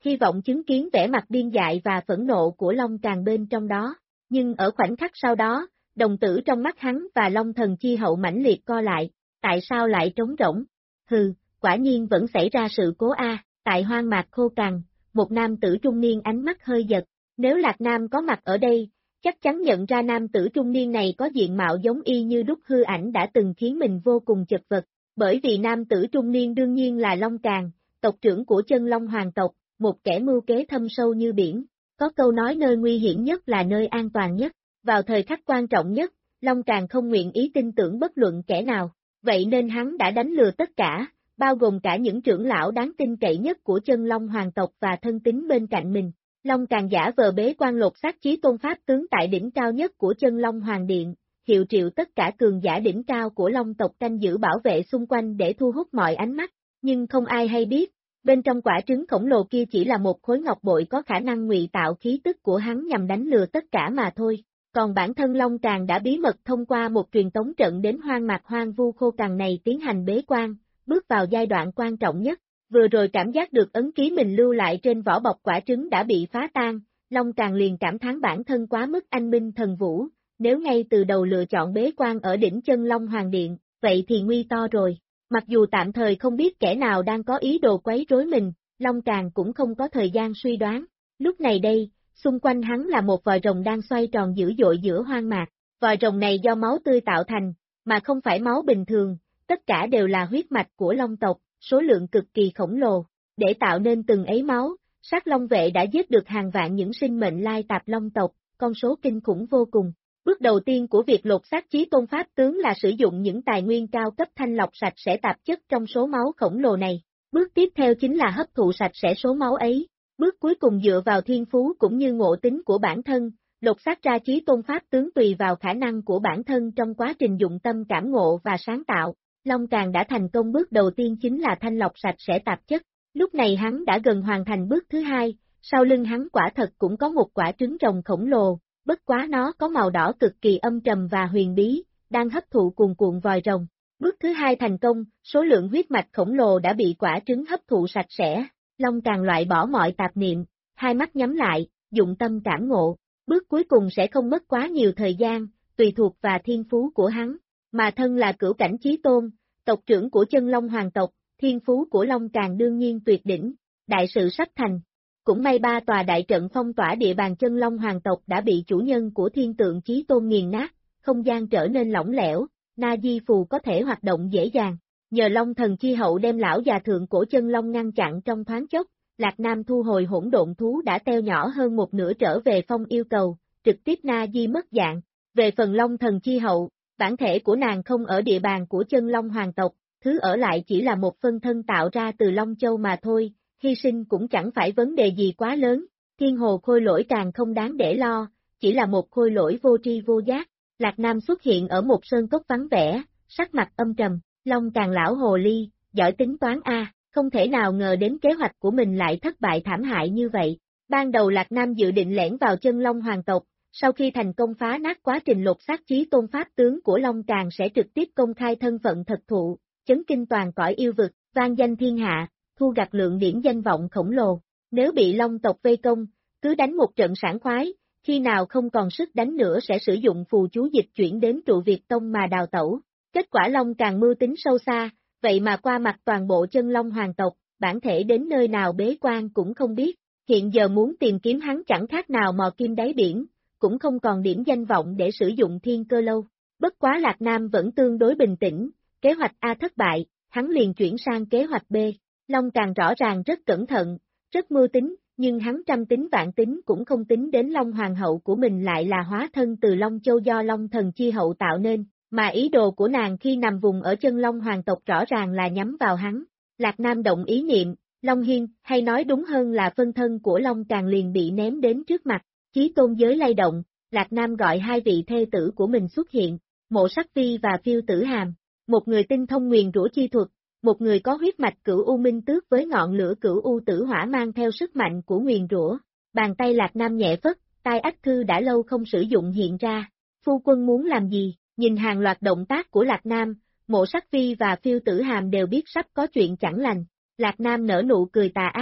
hy vọng chứng kiến vẻ mặt điên dại và phẫn nộ của Long Càng bên trong đó. Nhưng ở khoảnh khắc sau đó, đồng tử trong mắt hắn và Long Thần Chi Hậu mãnh liệt co lại, tại sao lại trống rỗng? Hừ, quả nhiên vẫn xảy ra sự cố tại hoang mạc khô cằn, một nam tử trung niên ánh mắt hơi giật, nếu Lạc Nam có mặt ở đây, chắc chắn nhận ra nam tử trung niên này có diện mạo giống y như đúc hư ảnh đã từng khiến mình vô cùng chật vật, bởi vì nam tử trung niên đương nhiên là Long Càng, tộc trưởng của Chân Long Hoàng tộc, một kẻ mưu kế thâm sâu như biển, có câu nói nơi nguy hiểm nhất là nơi an toàn nhất, vào thời khắc quan trọng nhất, Long Càng không nguyện ý tin tưởng bất luận kẻ nào, vậy nên hắn đã đánh lừa tất cả, bao gồm cả những trưởng lão đáng tin cậy nhất của Chân Long Hoàng tộc và thân tín bên cạnh mình. Long Càng giả vờ bế quan lột xác chí tôn pháp tướng tại đỉnh cao nhất của Chân Long Hoàng Điện, hiệu triệu tất cả cường giả đỉnh cao của Long tộc canh giữ bảo vệ xung quanh để thu hút mọi ánh mắt, nhưng không ai hay biết, bên trong quả trứng khổng lồ kia chỉ là một khối ngọc bội có khả năng ngụy tạo khí tức của hắn nhằm đánh lừa tất cả mà thôi. Còn bản thân Long Càng đã bí mật thông qua một truyền tống trận đến hoang mạc hoang vu khô cằn này tiến hành bế quan, bước vào giai đoạn quan trọng nhất. Vừa rồi cảm giác được ấn ký mình lưu lại trên vỏ bọc quả trứng đã bị phá tan, Long Càng liền cảm thán bản thân quá mức anh minh thần vũ, nếu ngay từ đầu lựa chọn bế quan ở đỉnh Chân Long Hoàng Điện, vậy thì nguy to rồi. Mặc dù tạm thời không biết kẻ nào đang có ý đồ quấy rối mình, Long Càng cũng không có thời gian suy đoán. Lúc này đây, xung quanh hắn là một vòi rồng đang xoay tròn dữ dội giữa hoang mạc. Vòi rồng này do máu tươi tạo thành, mà không phải máu bình thường, tất cả đều là huyết mạch của Long tộc, số lượng cực kỳ khổng lồ. Để tạo nên từng ấy máu, Sát Long vệ đã giết được hàng vạn những sinh mệnh lai tạp Long tộc, con số kinh khủng vô cùng. Bước đầu tiên của việc lột xác chí tôn pháp tướng là sử dụng những tài nguyên cao cấp thanh lọc sạch sẽ tạp chất trong số máu khổng lồ này. Bước tiếp theo chính là hấp thụ sạch sẽ số máu ấy. Bước cuối cùng dựa vào thiên phú cũng như ngộ tính của bản thân, lột xác ra chí tôn pháp tướng tùy vào khả năng của bản thân trong quá trình dụng tâm cảm ngộ và sáng tạo. Long Càng đã thành công bước đầu tiên chính là thanh lọc sạch sẽ tạp chất. Lúc này hắn đã gần hoàn thành bước thứ hai, sau lưng hắn quả thật cũng có một quả trứng rồng khổng lồ, bất quá nó có màu đỏ cực kỳ âm trầm và huyền bí, đang hấp thụ cuồn cuộn vòi rồng. Bước thứ hai thành công, số lượng huyết mạch khổng lồ đã bị quả trứng hấp thụ sạch sẽ, Long Càng loại bỏ mọi tạp niệm, hai mắt nhắm lại, dụng tâm cảm ngộ. Bước cuối cùng sẽ không mất quá nhiều thời gian, tùy thuộc vào thiên phú của hắn, mà thân là cửu cảnh chí tôn, tộc trưởng của Chân Long Hoàng tộc, thiên phú của Long Càng đương nhiên tuyệt đỉnh, đại sự sắp thành. Cũng may 3 tòa đại trận phong tỏa địa bàn Chân Long Hoàng tộc đã bị chủ nhân của Thiên Tượng Chí Tôn nghiền nát, không gian trở nên lỏng lẻo, Na Di Phù có thể hoạt động dễ dàng. Nhờ Long Thần Chi Hậu đem lão già thượng cổ Chân Long ngăn chặn trong thoáng chốc, Lạc Nam thu hồi hỗn độn thú đã teo nhỏ hơn một nửa trở về phong yêu cầu, trực tiếp Na Di mất dạng. Về phần Long Thần Chi Hậu, bản thể của nàng không ở địa bàn của Chân Long Hoàng tộc, thứ ở lại chỉ là một phân thân tạo ra từ Long Châu mà thôi, hy sinh cũng chẳng phải vấn đề gì quá lớn. Thiên Hồ Khôi Lỗi càng không đáng để lo, chỉ là một khôi lỗi vô tri vô giác. Lạc Nam xuất hiện ở một sơn cốc vắng vẻ, sắc mặt âm trầm, Long Càng lão hồ ly, giỏi tính toán không thể nào ngờ đến kế hoạch của mình lại thất bại thảm hại như vậy. Ban đầu Lạc Nam dự định lẻn vào Chân Long Hoàng tộc, sau khi thành công phá nát quá trình lột xác chí tôn pháp tướng của Long Càng sẽ trực tiếp công khai thân phận thật thụ, chấn kinh toàn cõi yêu vực, vang danh thiên hạ, thu gặt lượng điểm danh vọng khổng lồ. Nếu bị Long tộc vây công, cứ đánh một trận sảng khoái, khi nào không còn sức đánh nữa sẽ sử dụng phù chú dịch chuyển đến trụ Việt Tông mà đào tẩu. Kết quả Long Càng mưu tính sâu xa, vậy mà qua mặt toàn bộ Chân Long Hoàng tộc, bản thể đến nơi nào bế quan cũng không biết, hiện giờ muốn tìm kiếm hắn chẳng khác nào mò kim đáy biển, cũng không còn điểm danh vọng để sử dụng Thiên Cơ Lâu. Bất quá Lạc Nam vẫn tương đối bình tĩnh, kế hoạch A thất bại, hắn liền chuyển sang kế hoạch B. Long Càng rõ ràng rất cẩn thận, rất mưu tính, nhưng hắn trăm tính vạn tính cũng không tính đến Long Hoàng hậu của mình lại là hóa thân từ Long Châu do Long Thần Chi Hậu tạo nên, mà ý đồ của nàng khi nằm vùng ở Chân Long Hoàng tộc rõ ràng là nhắm vào hắn. Lạc Nam động ý niệm, Long Hiên, hay nói đúng hơn là phân thân của Long Càng liền bị ném đến trước mặt, chí tôn giới lay động, Lạc Nam gọi hai vị thê tử của mình xuất hiện, Mộ Sắc Vi và Phiêu Tử Hàm, một người tinh thông nguyền rủa chi thuật, một người có huyết mạch Cửu U Minh Tước với ngọn lửa Cửu U Tử Hỏa mang theo sức mạnh của nguyền rủa. Bàn tay Lạc Nam nhẹ phất, tai ách thư đã lâu không sử dụng hiện ra. Phu quân muốn làm gì? Nhìn hàng loạt động tác của Lạc Nam, Mộ Sắc Vi và Phiêu Tử Hàm đều biết sắp có chuyện chẳng lành. Lạc Nam nở nụ cười tà ác,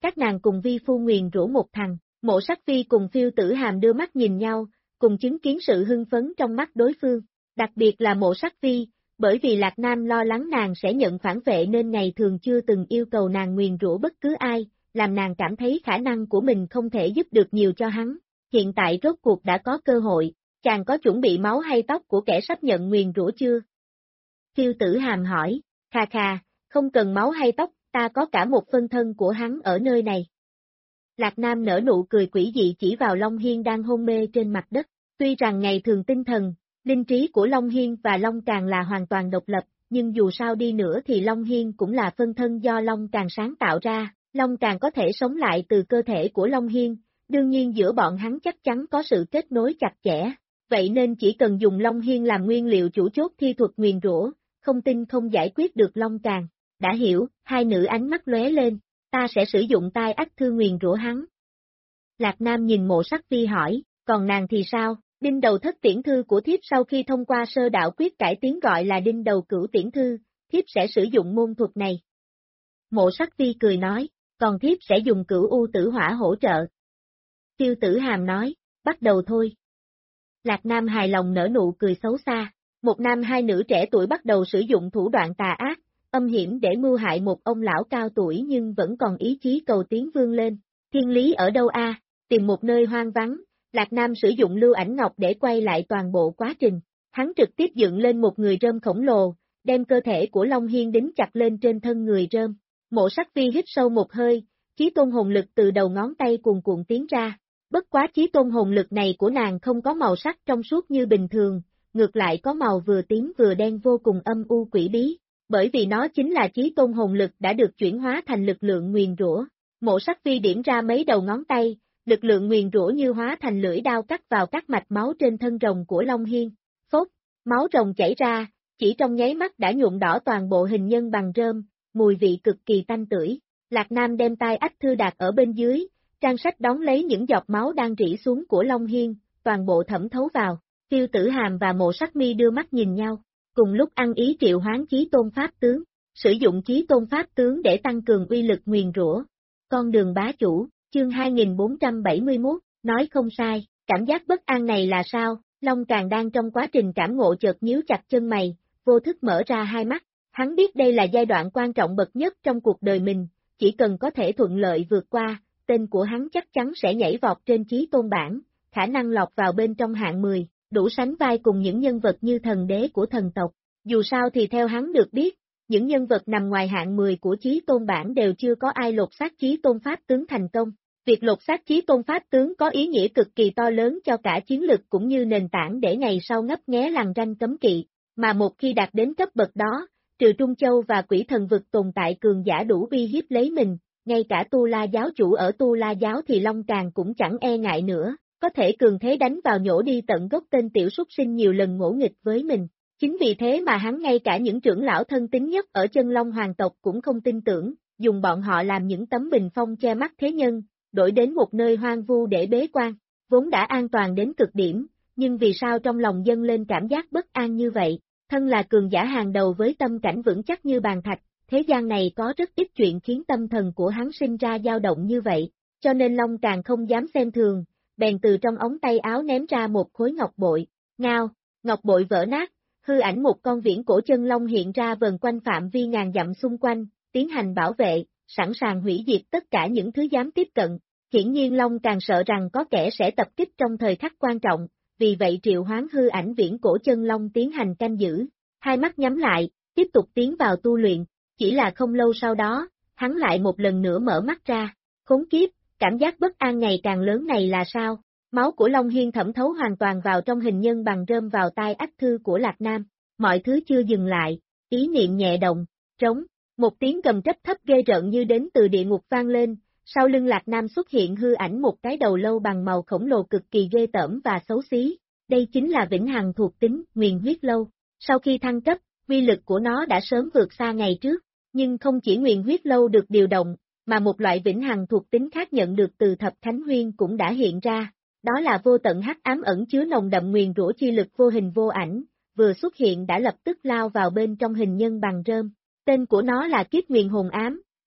các nàng cùng vi phu nguyền rủa một thằng. Mộ Sắc Phi cùng Phiêu Tử Hàm đưa mắt nhìn nhau, cùng chứng kiến sự hưng phấn trong mắt đối phương. Đặc biệt là Mộ Sắc Phi, bởi vì Lạc Nam lo lắng nàng sẽ nhận phản vệ nên ngày thường chưa từng yêu cầu nàng nguyền rủa bất cứ ai, làm nàng cảm thấy khả năng của mình không thể giúp được nhiều cho hắn. Hiện tại rốt cuộc đã có cơ hội, chàng có chuẩn bị máu hay tóc của kẻ sắp nhận nguyền rủa chưa? Phiêu Tử Hàm hỏi, khà khà, không cần máu hay tóc, ta có cả một phân thân của hắn ở nơi này. Lạc Nam nở nụ cười quỷ dị chỉ vào Long Hiên đang hôn mê trên mặt đất. Tuy rằng ngày thường tinh thần, linh trí của Long Hiên và Long Càng là hoàn toàn độc lập, nhưng dù sao đi nữa thì Long Hiên cũng là phân thân do Long Càng sáng tạo ra, Long Càng có thể sống lại từ cơ thể của Long Hiên, đương nhiên giữa bọn hắn chắc chắn có sự kết nối chặt chẽ, vậy nên chỉ cần dùng Long Hiên làm nguyên liệu chủ chốt thi thuật nguyền rủa, không tin không giải quyết được Long Càng. Đã hiểu, hai nữ ánh mắt lóe lên, ta sẽ sử dụng tai ách thư nguyền rủa hắn. Lạc Nam nhìn Mộ Sắc Phi hỏi, còn nàng thì sao? Đinh đầu thất tiễn thư của thiếp sau khi thông qua sơ đạo quyết cải tiến gọi là đinh đầu cửu tiễn thư, thiếp sẽ sử dụng môn thuật này. Mộ Sắc Phi cười nói, còn thiếp sẽ dùng cửu u tử hỏa hỗ trợ. Phiêu Tử Hàm nói, bắt đầu thôi. Lạc Nam hài lòng nở nụ cười xấu xa, một nam hai nữ trẻ tuổi bắt đầu sử dụng thủ đoạn tà ác, âm hiểm để mưu hại một ông lão cao tuổi nhưng vẫn còn ý chí cầu tiến vươn lên. Thiên lý ở đâu a? Tìm một nơi hoang vắng. Lạc Nam sử dụng lưu ảnh ngọc để quay lại toàn bộ quá trình. Hắn trực tiếp dựng lên một người rơm khổng lồ, đem cơ thể của Long Hiên đính chặt lên trên thân người rơm. Mộ Sắc Phi hít sâu một hơi, chí tôn hồn lực từ đầu ngón tay cuồn cuộn tiến ra. Bất quá chí tôn hồn lực này của nàng không có màu sắc trong suốt như bình thường, ngược lại có màu vừa tím vừa đen vô cùng âm u quỷ bí, bởi vì nó chính là chí tôn hồn lực đã được chuyển hóa thành lực lượng nguyền rủa. Mộ Sắc Phi điểm ra mấy đầu ngón tay, lực lượng nguyền rủa như hóa thành lưỡi đao cắt vào các mạch máu trên thân rồng của Long Hiên. Phốt, máu rồng chảy ra, chỉ trong nháy mắt đã nhuộm đỏ toàn bộ hình nhân bằng rơm, mùi vị cực kỳ tanh tưởi. Lạc Nam đem tai ách thư đặt ở bên dưới, trang sách đón lấy những giọt máu đang rỉ xuống của Long Hiên, toàn bộ thẩm thấu vào. Phiêu Tử Hàm và Mộ Sắc Mi đưa mắt nhìn nhau, cùng lúc ăn ý triệu hoán chí tôn pháp tướng, sử dụng chí tôn pháp tướng để tăng cường uy lực nguyền rủa. Con đường bá chủ, chương 2471, nói không sai, cảm giác bất an này là sao? Long Càng đang trong quá trình cảm ngộ chợt nhíu chặt chân mày, vô thức mở ra hai mắt, hắn biết đây là giai đoạn quan trọng bậc nhất trong cuộc đời mình, chỉ cần có thể thuận lợi vượt qua, tên của hắn chắc chắn sẽ nhảy vọt trên chí tôn bảng, khả năng lọt vào bên trong hạng 10, đủ sánh vai cùng những nhân vật như thần đế của thần tộc. Dù sao thì theo hắn được biết, những nhân vật nằm ngoài hạng 10 của chí tôn bảng đều chưa có ai lột xác chí tôn pháp tướng thành công. Việc lột xác chí tôn pháp tướng có ý nghĩa cực kỳ to lớn cho cả chiến lực cũng như nền tảng để ngày sau ngấp nghé lằn ranh cấm kỵ, mà một khi đạt đến cấp bậc đó, trừ Trung Châu và Quỷ Thần Vực tồn tại cường giả đủ uy hiếp lấy mình, ngay cả Tu La giáo chủ ở Tu La giáo thì Long Càng cũng chẳng e ngại nữa, có thể cường thế đánh vào nhổ đi tận gốc tên tiểu súc sinh nhiều lần ngỗ nghịch với mình. Chính vì thế mà hắn ngay cả những trưởng lão thân tín nhất ở chân Long hoàng tộc cũng không tin tưởng, dùng bọn họ làm những tấm bình phong che mắt thế nhân, đổi đến một nơi hoang vu để bế quan, vốn đã an toàn đến cực điểm, nhưng vì sao trong lòng dâng lên cảm giác bất an như vậy? Thân là cường giả hàng đầu với tâm cảnh vững chắc như bàn thạch, thế gian này có rất ít chuyện khiến tâm thần của hắn sinh ra dao động như vậy, cho nên Long càng không dám xem thường, bèn từ trong ống tay áo ném ra một khối ngọc bội, ngao, ngọc bội vỡ nát, hư ảnh một con viễn cổ chân long hiện ra vần quanh phạm vi ngàn dặm xung quanh, tiến hành bảo vệ, sẵn sàng hủy diệt tất cả những thứ dám tiếp cận. Hiển nhiên Long càng sợ rằng có kẻ sẽ tập kích trong thời khắc quan trọng, vì vậy triệu hoán hư ảnh viễn cổ chân long tiến hành canh giữ, hai mắt nhắm lại, tiếp tục tiến vào tu luyện, chỉ là không lâu sau đó, hắn lại một lần nữa mở mắt ra, khốn kiếp, cảm giác bất an ngày càng lớn này là sao? Máu của Long Hiên thẩm thấu hoàn toàn vào trong hình nhân bằng rơm vào tai ách thư của Lạc Nam, mọi thứ chưa dừng lại, ý niệm nhẹ động, trống, một tiếng gầm trách thấp ghê rợn như đến từ địa ngục vang lên, sau lưng Lạc Nam xuất hiện hư ảnh một cái đầu lâu bằng màu khổng lồ cực kỳ ghê tởm và xấu xí, đây chính là vĩnh hằng thuộc tính, Nguyền huyết lâu, sau khi thăng cấp, uy lực của nó đã sớm vượt xa ngày trước, nhưng không chỉ Nguyền huyết lâu được điều động, mà một loại vĩnh hằng thuộc tính khác nhận được từ Thập Thánh Huyên cũng đã hiện ra. Đó là vô tận hắc ám ẩn chứa nồng đậm nguyền rủa chi lực vô hình vô ảnh, vừa xuất hiện đã lập tức lao vào bên trong hình nhân bằng rơm. Tên của nó là Kiếp Nguyền Hồn Ám,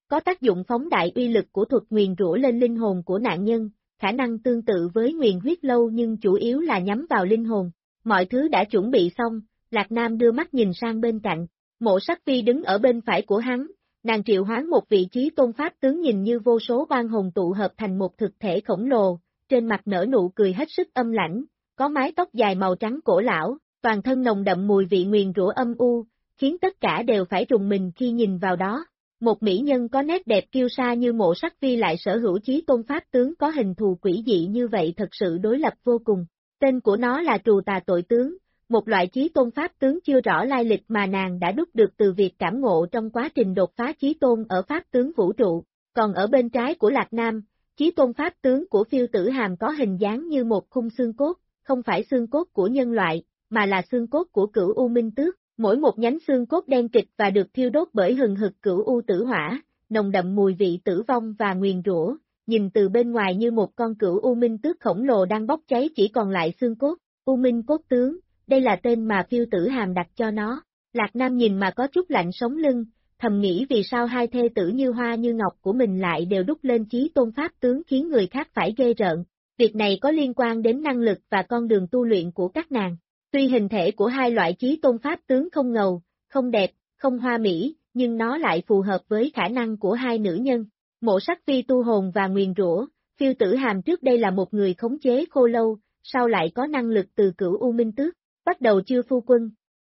có tác dụng phóng đại uy lực của thuật nguyền rủa lên linh hồn của nạn nhân, khả năng tương tự với nguyền huyết lâu nhưng chủ yếu là nhắm vào linh hồn. Mọi thứ đã chuẩn bị xong, Lạc Nam đưa mắt nhìn sang bên cạnh, Mộ Sắc Phi đứng ở bên phải của hắn, nàng triệu hoán một vị trí tôn pháp tướng nhìn như vô số oan hồn tụ hợp thành một thực thể khổng lồ, trên mặt nở nụ cười hết sức âm lãnh, có mái tóc dài màu trắng cổ lão, toàn thân nồng đậm mùi vị nguyền rủa âm u, khiến tất cả đều phải rùng mình khi nhìn vào đó. Một mỹ nhân có nét đẹp kiêu sa như Mộ Sắc Phi lại sở hữu chí tôn pháp tướng có hình thù quỷ dị như vậy thật sự đối lập vô cùng. Tên của nó là Trù Tà Tội Tướng, một loại chí tôn pháp tướng chưa rõ lai lịch mà nàng đã đúc được từ việc cảm ngộ trong quá trình đột phá chí tôn ở pháp tướng vũ trụ. Còn ở bên trái của Lạc Nam, chí tôn pháp tướng của Phiêu Tử Hàm có hình dáng như một khung xương cốt, không phải xương cốt của nhân loại, mà là xương cốt của Cửu U Minh Tước. Mỗi một nhánh xương cốt đen kịt và được thiêu đốt bởi hừng hực Cửu U Tử Hỏa, nồng đậm mùi vị tử vong và nguyền rủa, nhìn từ bên ngoài như một con Cửu U Minh Tước khổng lồ đang bốc cháy chỉ còn lại xương cốt. U Minh Cốt Tướng, đây là tên mà Phiêu Tử Hàm đặt cho nó. Lạc Nam nhìn mà có chút lạnh sống lưng, thầm nghĩ vì sao hai thê tử như hoa như ngọc của mình lại đều đúc lên chí tôn pháp tướng khiến người khác phải ghê rợn. Việc này có liên quan đến năng lực và con đường tu luyện của các nàng. Tuy hình thể của hai loại chí tôn pháp tướng không ngầu, không đẹp, không hoa mỹ, nhưng nó lại phù hợp với khả năng của hai nữ nhân. Mộ Sắc Phi tu hồn và nguyền rủa, Phiêu Tử Hàm trước đây là một người khống chế khô lâu, sau lại có năng lực từ Cửu U Minh Tước, bắt đầu chưa phu quân.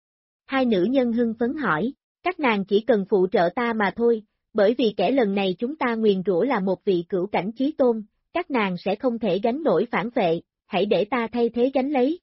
Hai nữ nhân hưng phấn hỏi, các nàng chỉ cần phụ trợ ta mà thôi, bởi vì kẻ lần này chúng ta nguyền rủa là một vị cửu cảnh chí tôn, các nàng sẽ không thể gánh nổi phản vệ, hãy để ta thay thế gánh lấy.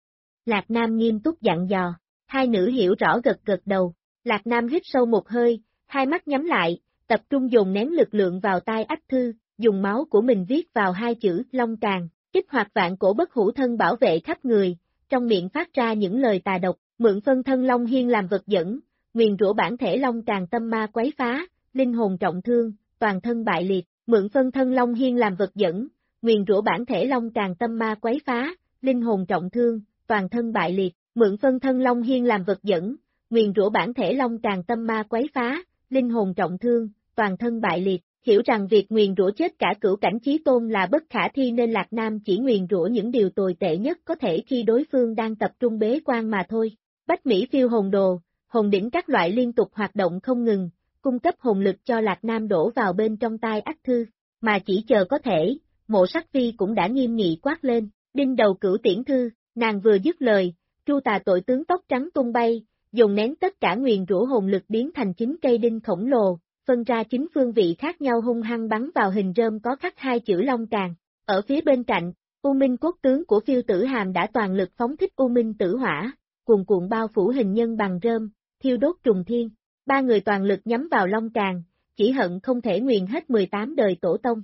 Lạc Nam nghiêm túc dặn dò, hai nữ hiểu rõ gật gật đầu, Lạc Nam hít sâu một hơi, hai mắt nhắm lại, tập trung dồn nén lực lượng vào tai Ách Thư, dùng máu của mình viết vào hai chữ Long Càng, kích hoạt vạn cổ bất hủ thân bảo vệ khắp người, trong miệng phát ra những lời tà độc, mượn phân thân Long Hiên làm vật dẫn, nguyền rủa bản thể Long Càng tâm ma quấy phá, linh hồn trọng thương, toàn thân bại liệt, mượn phân thân Long Hiên làm vật dẫn, nguyền rủa bản thể Long Càng tâm ma quấy phá, linh hồn trọng thương, toàn thân bại liệt, mượn phân thân Long Hiên làm vật dẫn, nguyền rủa bản thể Long Càng tâm ma quấy phá, linh hồn trọng thương, toàn thân bại liệt. Hiểu rằng việc nguyền rủa chết cả cửu cảnh chí tôn là bất khả thi nên Lạc Nam chỉ nguyền rủa những điều tồi tệ nhất có thể khi đối phương đang tập trung bế quan mà thôi. Bách Mỹ Phiêu hồn đồ, hồn đỉnh các loại liên tục hoạt động không ngừng, cung cấp hồn lực cho Lạc Nam đổ vào bên trong tai Ách Thư, mà chỉ chờ có thể, Mộ Sắc Phi cũng đã nghiêm nghị quát lên, đinh đầu Cửu Tiễn Thư, nàng vừa dứt lời, Tru Tà Tội Tướng tóc trắng tung bay, dồn nén tất cả nguyền rủa hồn lực biến thành 9 cây đinh khổng lồ, phân ra 9 phương vị khác nhau hung hăng bắn vào hình rơm có khắc hai chữ Long Càng. Ở phía bên cạnh, U Minh Cốt Tướng của Phiêu Tử Hàm đã toàn lực phóng thích U Minh Tử Hỏa, cuồn cuộn bao phủ hình nhân bằng rơm, thiêu đốt trùng thiên. Ba người toàn lực nhắm vào Long Càng, chỉ hận không thể nguyền hết 18 đời tổ tông.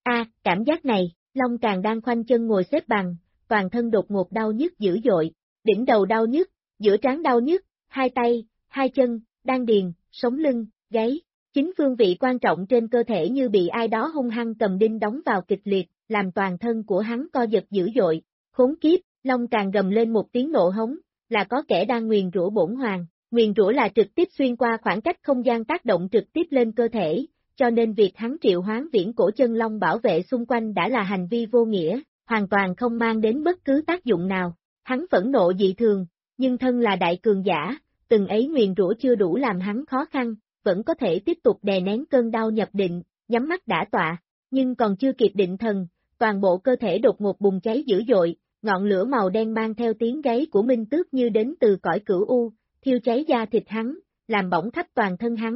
Cảm giác này, Long Càng đang khoanh chân ngồi xếp bằng, toàn thân đột ngột đau nhức dữ dội, đỉnh đầu đau nhức, giữa trán đau nhức, hai tay, hai chân, đan điền, sống lưng, gáy. 9 phương vị quan trọng trên cơ thể như bị ai đó hung hăng cầm đinh đóng vào kịch liệt, làm toàn thân của hắn co giật dữ dội. Khốn kiếp, Long Càng gầm lên một tiếng nộ hống, là có kẻ đang nguyền rủa bổn hoàng. Nguyền rủa là trực tiếp xuyên qua khoảng cách không gian tác động trực tiếp lên cơ thể, cho nên việc hắn triệu hoán viễn cổ chân long bảo vệ xung quanh đã là hành vi vô nghĩa, hoàn toàn không mang đến bất cứ tác dụng nào. Hắn phẫn nộ dị thường, nhưng thân là đại cường giả, từng ấy nguyền rủa chưa đủ làm hắn khó khăn, vẫn có thể tiếp tục đè nén cơn đau nhập định, nhắm mắt đả tọa, nhưng còn chưa kịp định thần, toàn bộ cơ thể đột ngột bùng cháy dữ dội, ngọn lửa màu đen mang theo tiếng gáy của Minh Tước như đến từ cõi Cửu U, thiêu cháy da thịt hắn, làm bỏng khắp toàn thân hắn.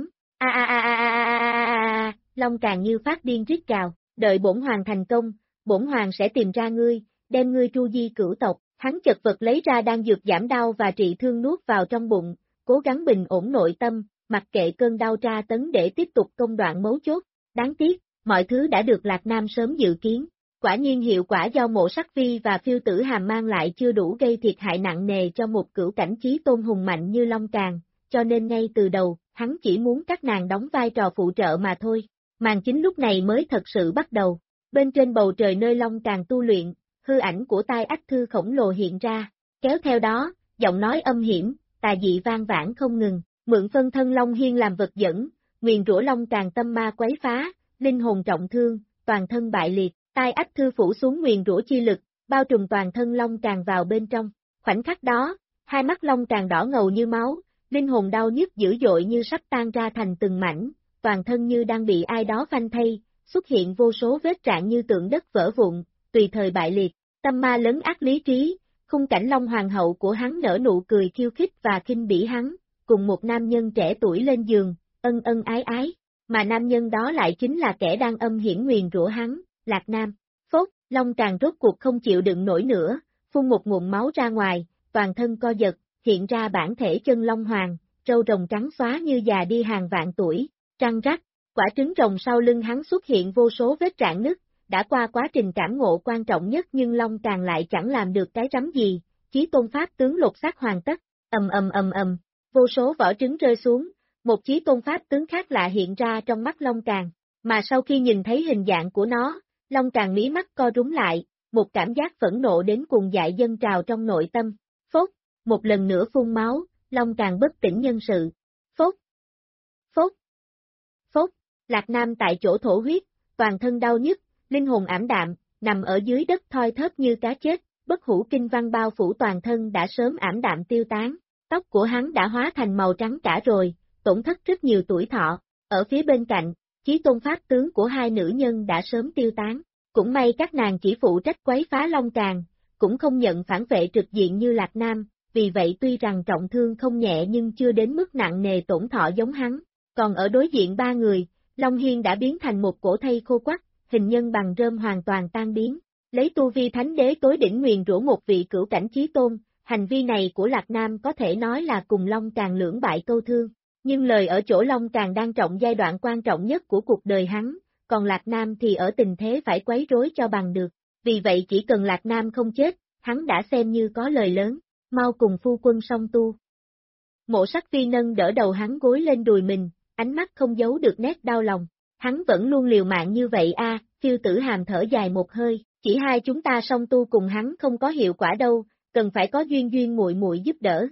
Long Càng như phát điên rít gào, đợi bổn hoàng thành công, bổn hoàng sẽ tìm ra ngươi, đem ngươi tru di cửu tộc. Hắn chật vật lấy ra đan dược giảm đau và trị thương nuốt vào trong bụng, cố gắng bình ổn nội tâm, mặc kệ cơn đau tra tấn để tiếp tục công đoạn mấu chốt. Đáng tiếc, mọi thứ đã được Lạc Nam sớm dự kiến. Quả nhiên hiệu quả do Mộ Sắc Phi và Phiêu Tử Hàm mang lại chưa đủ gây thiệt hại nặng nề cho một cửu cảnh chí tôn hùng mạnh như Long Càng, cho nên ngay từ đầu, hắn chỉ muốn các nàng đóng vai trò phụ trợ mà thôi. Màn chính lúc này mới thật sự bắt đầu. Bên trên bầu trời nơi Long Càng tu luyện, hư ảnh của tai Ách Thư khổng lồ hiện ra, kéo theo đó, giọng nói âm hiểm, tà dị vang vãn không ngừng, mượn phân thân Long Hiên làm vật dẫn, nguyền rủa Long Càng tâm ma quấy phá, linh hồn trọng thương, toàn thân bại liệt, tai ách thư phủ xuống nguyền rủa chi lực, bao trùm toàn thân Long Càng vào bên trong. Khoảnh khắc đó, hai mắt Long Càng đỏ ngầu như máu, linh hồn đau nhức dữ dội như sắp tan ra thành từng mảnh, toàn thân như đang bị ai đó phanh thây, xuất hiện vô số vết rạn như tượng đất vỡ vụn, tùy thời bại liệt. Tâm ma lấn át lý trí, khung cảnh Long Hoàng hậu của hắn nở nụ cười khiêu khích và khinh bỉ hắn, cùng một nam nhân trẻ tuổi lên giường, ân ân ái ái, mà nam nhân đó lại chính là kẻ đang âm hiển nguyền rủa hắn, Lạc Nam. Phốt, Long Càng rốt cuộc không chịu đựng nổi nữa, phun một ngụm máu ra ngoài, toàn thân co giật, hiện ra bản thể chân Long Hoàng, râu rồng trắng xóa như già đi hàng vạn tuổi, răng rắc, quả trứng rồng sau lưng hắn xuất hiện vô số vết rạn nứt. Đã qua quá trình cảm ngộ quan trọng nhất nhưng Long Càng lại chẳng làm được cái rắm gì, Chí Tôn Pháp tướng lột xác hoàn tất, vô số vỏ trứng rơi xuống, một Chí Tôn Pháp tướng khác lạ hiện ra trong mắt Long Càng, mà sau khi nhìn thấy hình dạng của nó, Long Càng mí mắt co rúm lại, một cảm giác phẫn nộ đến cuồng dại dâng trào trong nội tâm, phốt, một lần nữa phun máu, Long Càng bất tỉnh nhân sự, phốt, phốt, phốt, Lạc Nam tại chỗ thổ huyết, toàn thân đau nhức, linh hồn ảm đạm, nằm ở dưới đất thoi thóp như cá chết, bất hủ kinh văn bao phủ toàn thân đã sớm ảm đạm tiêu tán, tóc của hắn đã hóa thành màu trắng cả rồi, tổn thất rất nhiều tuổi thọ, ở phía bên cạnh, Chí Tôn Pháp tướng của hai nữ nhân đã sớm tiêu tán, cũng may các nàng chỉ phụ trách quấy phá Long Càng, cũng không nhận phản vệ trực diện như Lạc Nam, vì vậy tuy rằng trọng thương không nhẹ nhưng chưa đến mức nặng nề tổn thọ giống hắn, còn ở đối diện ba người, Long Hiên đã biến thành một cổ thây khô quắc, hình nhân bằng rơm hoàn toàn tan biến, lấy tu vi thánh đế tối đỉnh nguyền rủa một vị cửu cảnh chí tôn, hành vi này của Lạc Nam có thể nói là cùng Long Càng lưỡng bại câu thương, nhưng lời ở chỗ Long Càng đang trọng giai đoạn quan trọng nhất của cuộc đời hắn, còn Lạc Nam thì ở tình thế phải quấy rối cho bằng được, vì vậy chỉ cần Lạc Nam không chết, hắn đã xem như có lời lớn, mau cùng phu quân song tu. Mộ Sắc Phi nâng đỡ đầu hắn gối lên đùi mình, ánh mắt không giấu được nét đau lòng. Hắn vẫn luôn liều mạng như vậy a, Phiêu Tử Hàm thở dài một hơi, chỉ hai chúng ta song tu cùng hắn không có hiệu quả đâu, cần phải có Duyên Duyên muội muội giúp đỡ,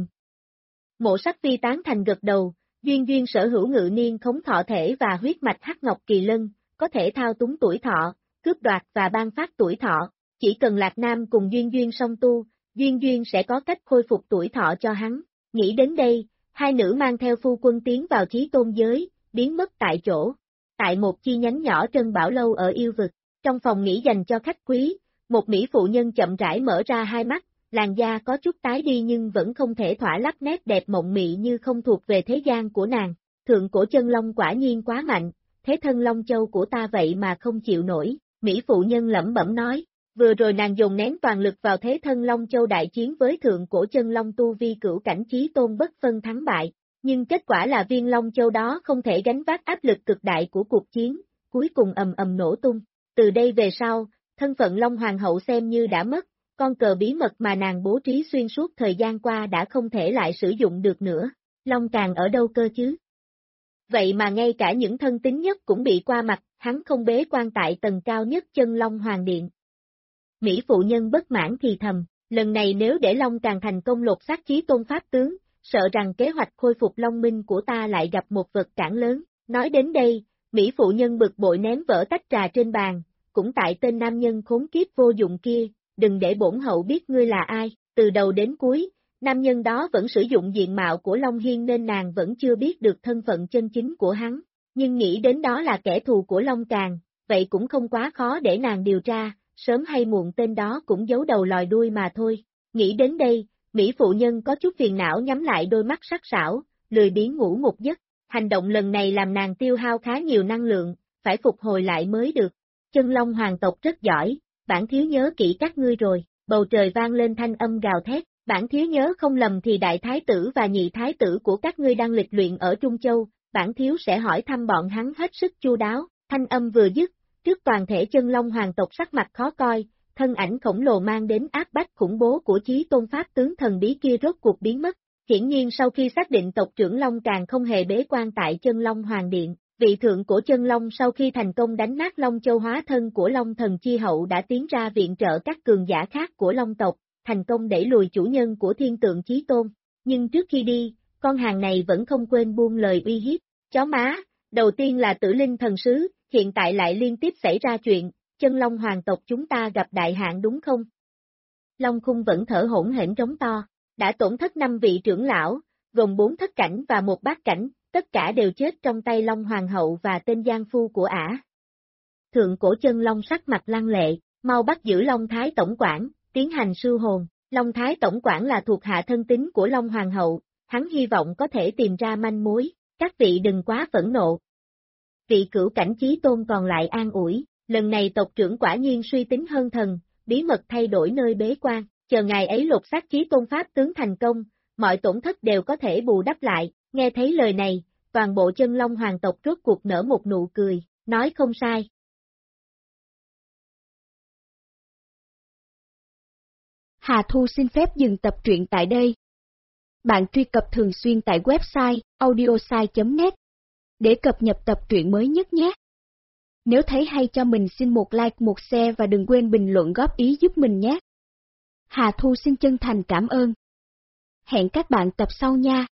Mộ Sắc Phi tán thành gật đầu, Duyên Duyên sở hữu ngự niên khống thọ thể và huyết mạch hắc ngọc kỳ lân, có thể thao túng tuổi thọ, cướp đoạt và ban phát tuổi thọ, chỉ cần Lạc Nam cùng Duyên Duyên song tu, Duyên Duyên sẽ có cách khôi phục tuổi thọ cho hắn. Nghĩ đến đây, hai nữ mang theo phu quân tiến vào Chí Tôn giới, biến mất tại chỗ. Tại một chi nhánh nhỏ Trân Bảo Lâu ở yêu vực, trong phòng nghỉ dành cho khách quý, một mỹ phụ nhân chậm rãi mở ra hai mắt, làn da có chút tái đi nhưng vẫn không thể thỏa lắp nét đẹp mộng mị như không thuộc về thế gian của nàng. Thượng cổ chân long quả nhiên quá mạnh, thế thân Long Châu của ta vậy mà không chịu nổi, mỹ phụ nhân lẩm bẩm nói. Vừa rồi nàng dồn nén toàn lực vào thế thân Long Châu đại chiến với thượng cổ chân long tu vi cửu cảnh chí tôn bất phân thắng bại, nhưng kết quả là viên Long Châu đó không thể gánh vác áp lực cực đại của cuộc chiến, cuối cùng ầm ầm nổ tung. Từ đây về sau, thân phận Long Hoàng hậu xem như đã mất, con cờ bí mật mà nàng bố trí xuyên suốt thời gian qua đã không thể lại sử dụng được nữa. Long Càng ở đâu cơ chứ? Vậy mà ngay cả những thân tín nhất cũng bị qua mặt, hắn không bế quan tại tầng cao nhất Chân Long Hoàng Điện. Mỹ phụ nhân bất mãn thì thầm, lần này nếu để Long Càng thành công lột xác Chí Tôn Pháp tướng, sợ rằng kế hoạch khôi phục Long Minh của ta lại gặp một vật cản lớn. Nói đến đây, Mỹ phụ nhân bực bội ném vỡ tách trà trên bàn, cũng tại tên nam nhân khốn kiếp vô dụng kia, đừng để bổn hậu biết ngươi là ai. Từ đầu đến cuối, nam nhân đó vẫn sử dụng diện mạo của Long Hiên nên nàng vẫn chưa biết được thân phận chân chính của hắn, nhưng nghĩ đến đó là kẻ thù của Long Càng, vậy cũng không quá khó để nàng điều tra. Sớm hay muộn tên đó cũng giấu đầu lòi đuôi mà thôi. Nghĩ đến đây, Mỹ phụ nhân có chút phiền não nhắm lại đôi mắt sắc sảo, lười biếng ngủ một giấc. Hành động lần này làm nàng tiêu hao khá nhiều năng lượng, phải phục hồi lại mới được. Chân Long hoàng tộc rất giỏi, bản thiếu nhớ kỹ các ngươi rồi. Bầu trời vang lên thanh âm gào thét, bản thiếu nhớ không lầm thì đại thái tử và nhị thái tử của các ngươi đang lịch luyện ở Trung Châu, bản thiếu sẽ hỏi thăm bọn hắn hết sức chu đáo. Thanh âm vừa dứt, trước toàn thể Chân Long hoàng tộc sắc mặt khó coi, thân ảnh khổng lồ mang đến áp bách khủng bố của Chí Tôn Pháp tướng thần bí kia rốt cuộc biến mất. Hiển nhiên sau khi xác định tộc trưởng Long Càng không hề bế quan tại Chân Long Hoàng Điện, vị thượng cổ Chân Long sau khi thành công đánh nát Long Châu hóa thân của Long Thần Chi Hậu đã tiến ra viện trợ các cường giả khác của Long tộc, thành công đẩy lùi chủ nhân của Thiên Tượng Chí Tôn. Nhưng trước khi đi, con hàng này vẫn không quên buông lời uy hiếp, Chó má, đầu tiên là Tử Linh thần sứ, hiện tại lại liên tiếp xảy ra chuyện, chân long hoàng tộc chúng ta gặp đại hạn đúng không? Long Khung vẫn thở hổn hển trống to, đã tổn thất 5 vị trưởng lão, gồm 4 thất cảnh và 1 bát cảnh, tất cả đều chết trong tay Long Hoàng hậu và tên giang phu của ả. Thượng cổ chân long sắc mặt lăng lệ, mau bắt giữ Long Thái tổng quản, tiến hành sưu hồn. Long Thái tổng quản là thuộc hạ thân tín của Long Hoàng hậu, hắn hy vọng có thể tìm ra manh mối, các vị đừng quá phẫn nộ. Vị cửu cảnh chí tôn còn lại an ủi, lần này tộc trưởng quả nhiên suy tính hơn thần, bí mật thay đổi nơi bế quan, chờ ngày ấy lột xác chí tôn pháp tướng thành công, mọi tổn thất đều có thể bù đắp lại. Nghe thấy lời này, toàn bộ chân long hoàng tộc rốt cuộc nở một nụ cười, nói không sai. Hà Thu xin phép dừng tập truyện tại đây. Bạn truy cập thường xuyên tại website audiosai.net để cập nhật tập truyện mới nhất nhé. Nếu thấy hay cho mình xin một like, một share và đừng quên bình luận góp ý giúp mình nhé. Hà Thu xin chân thành cảm ơn. Hẹn các bạn tập sau nha.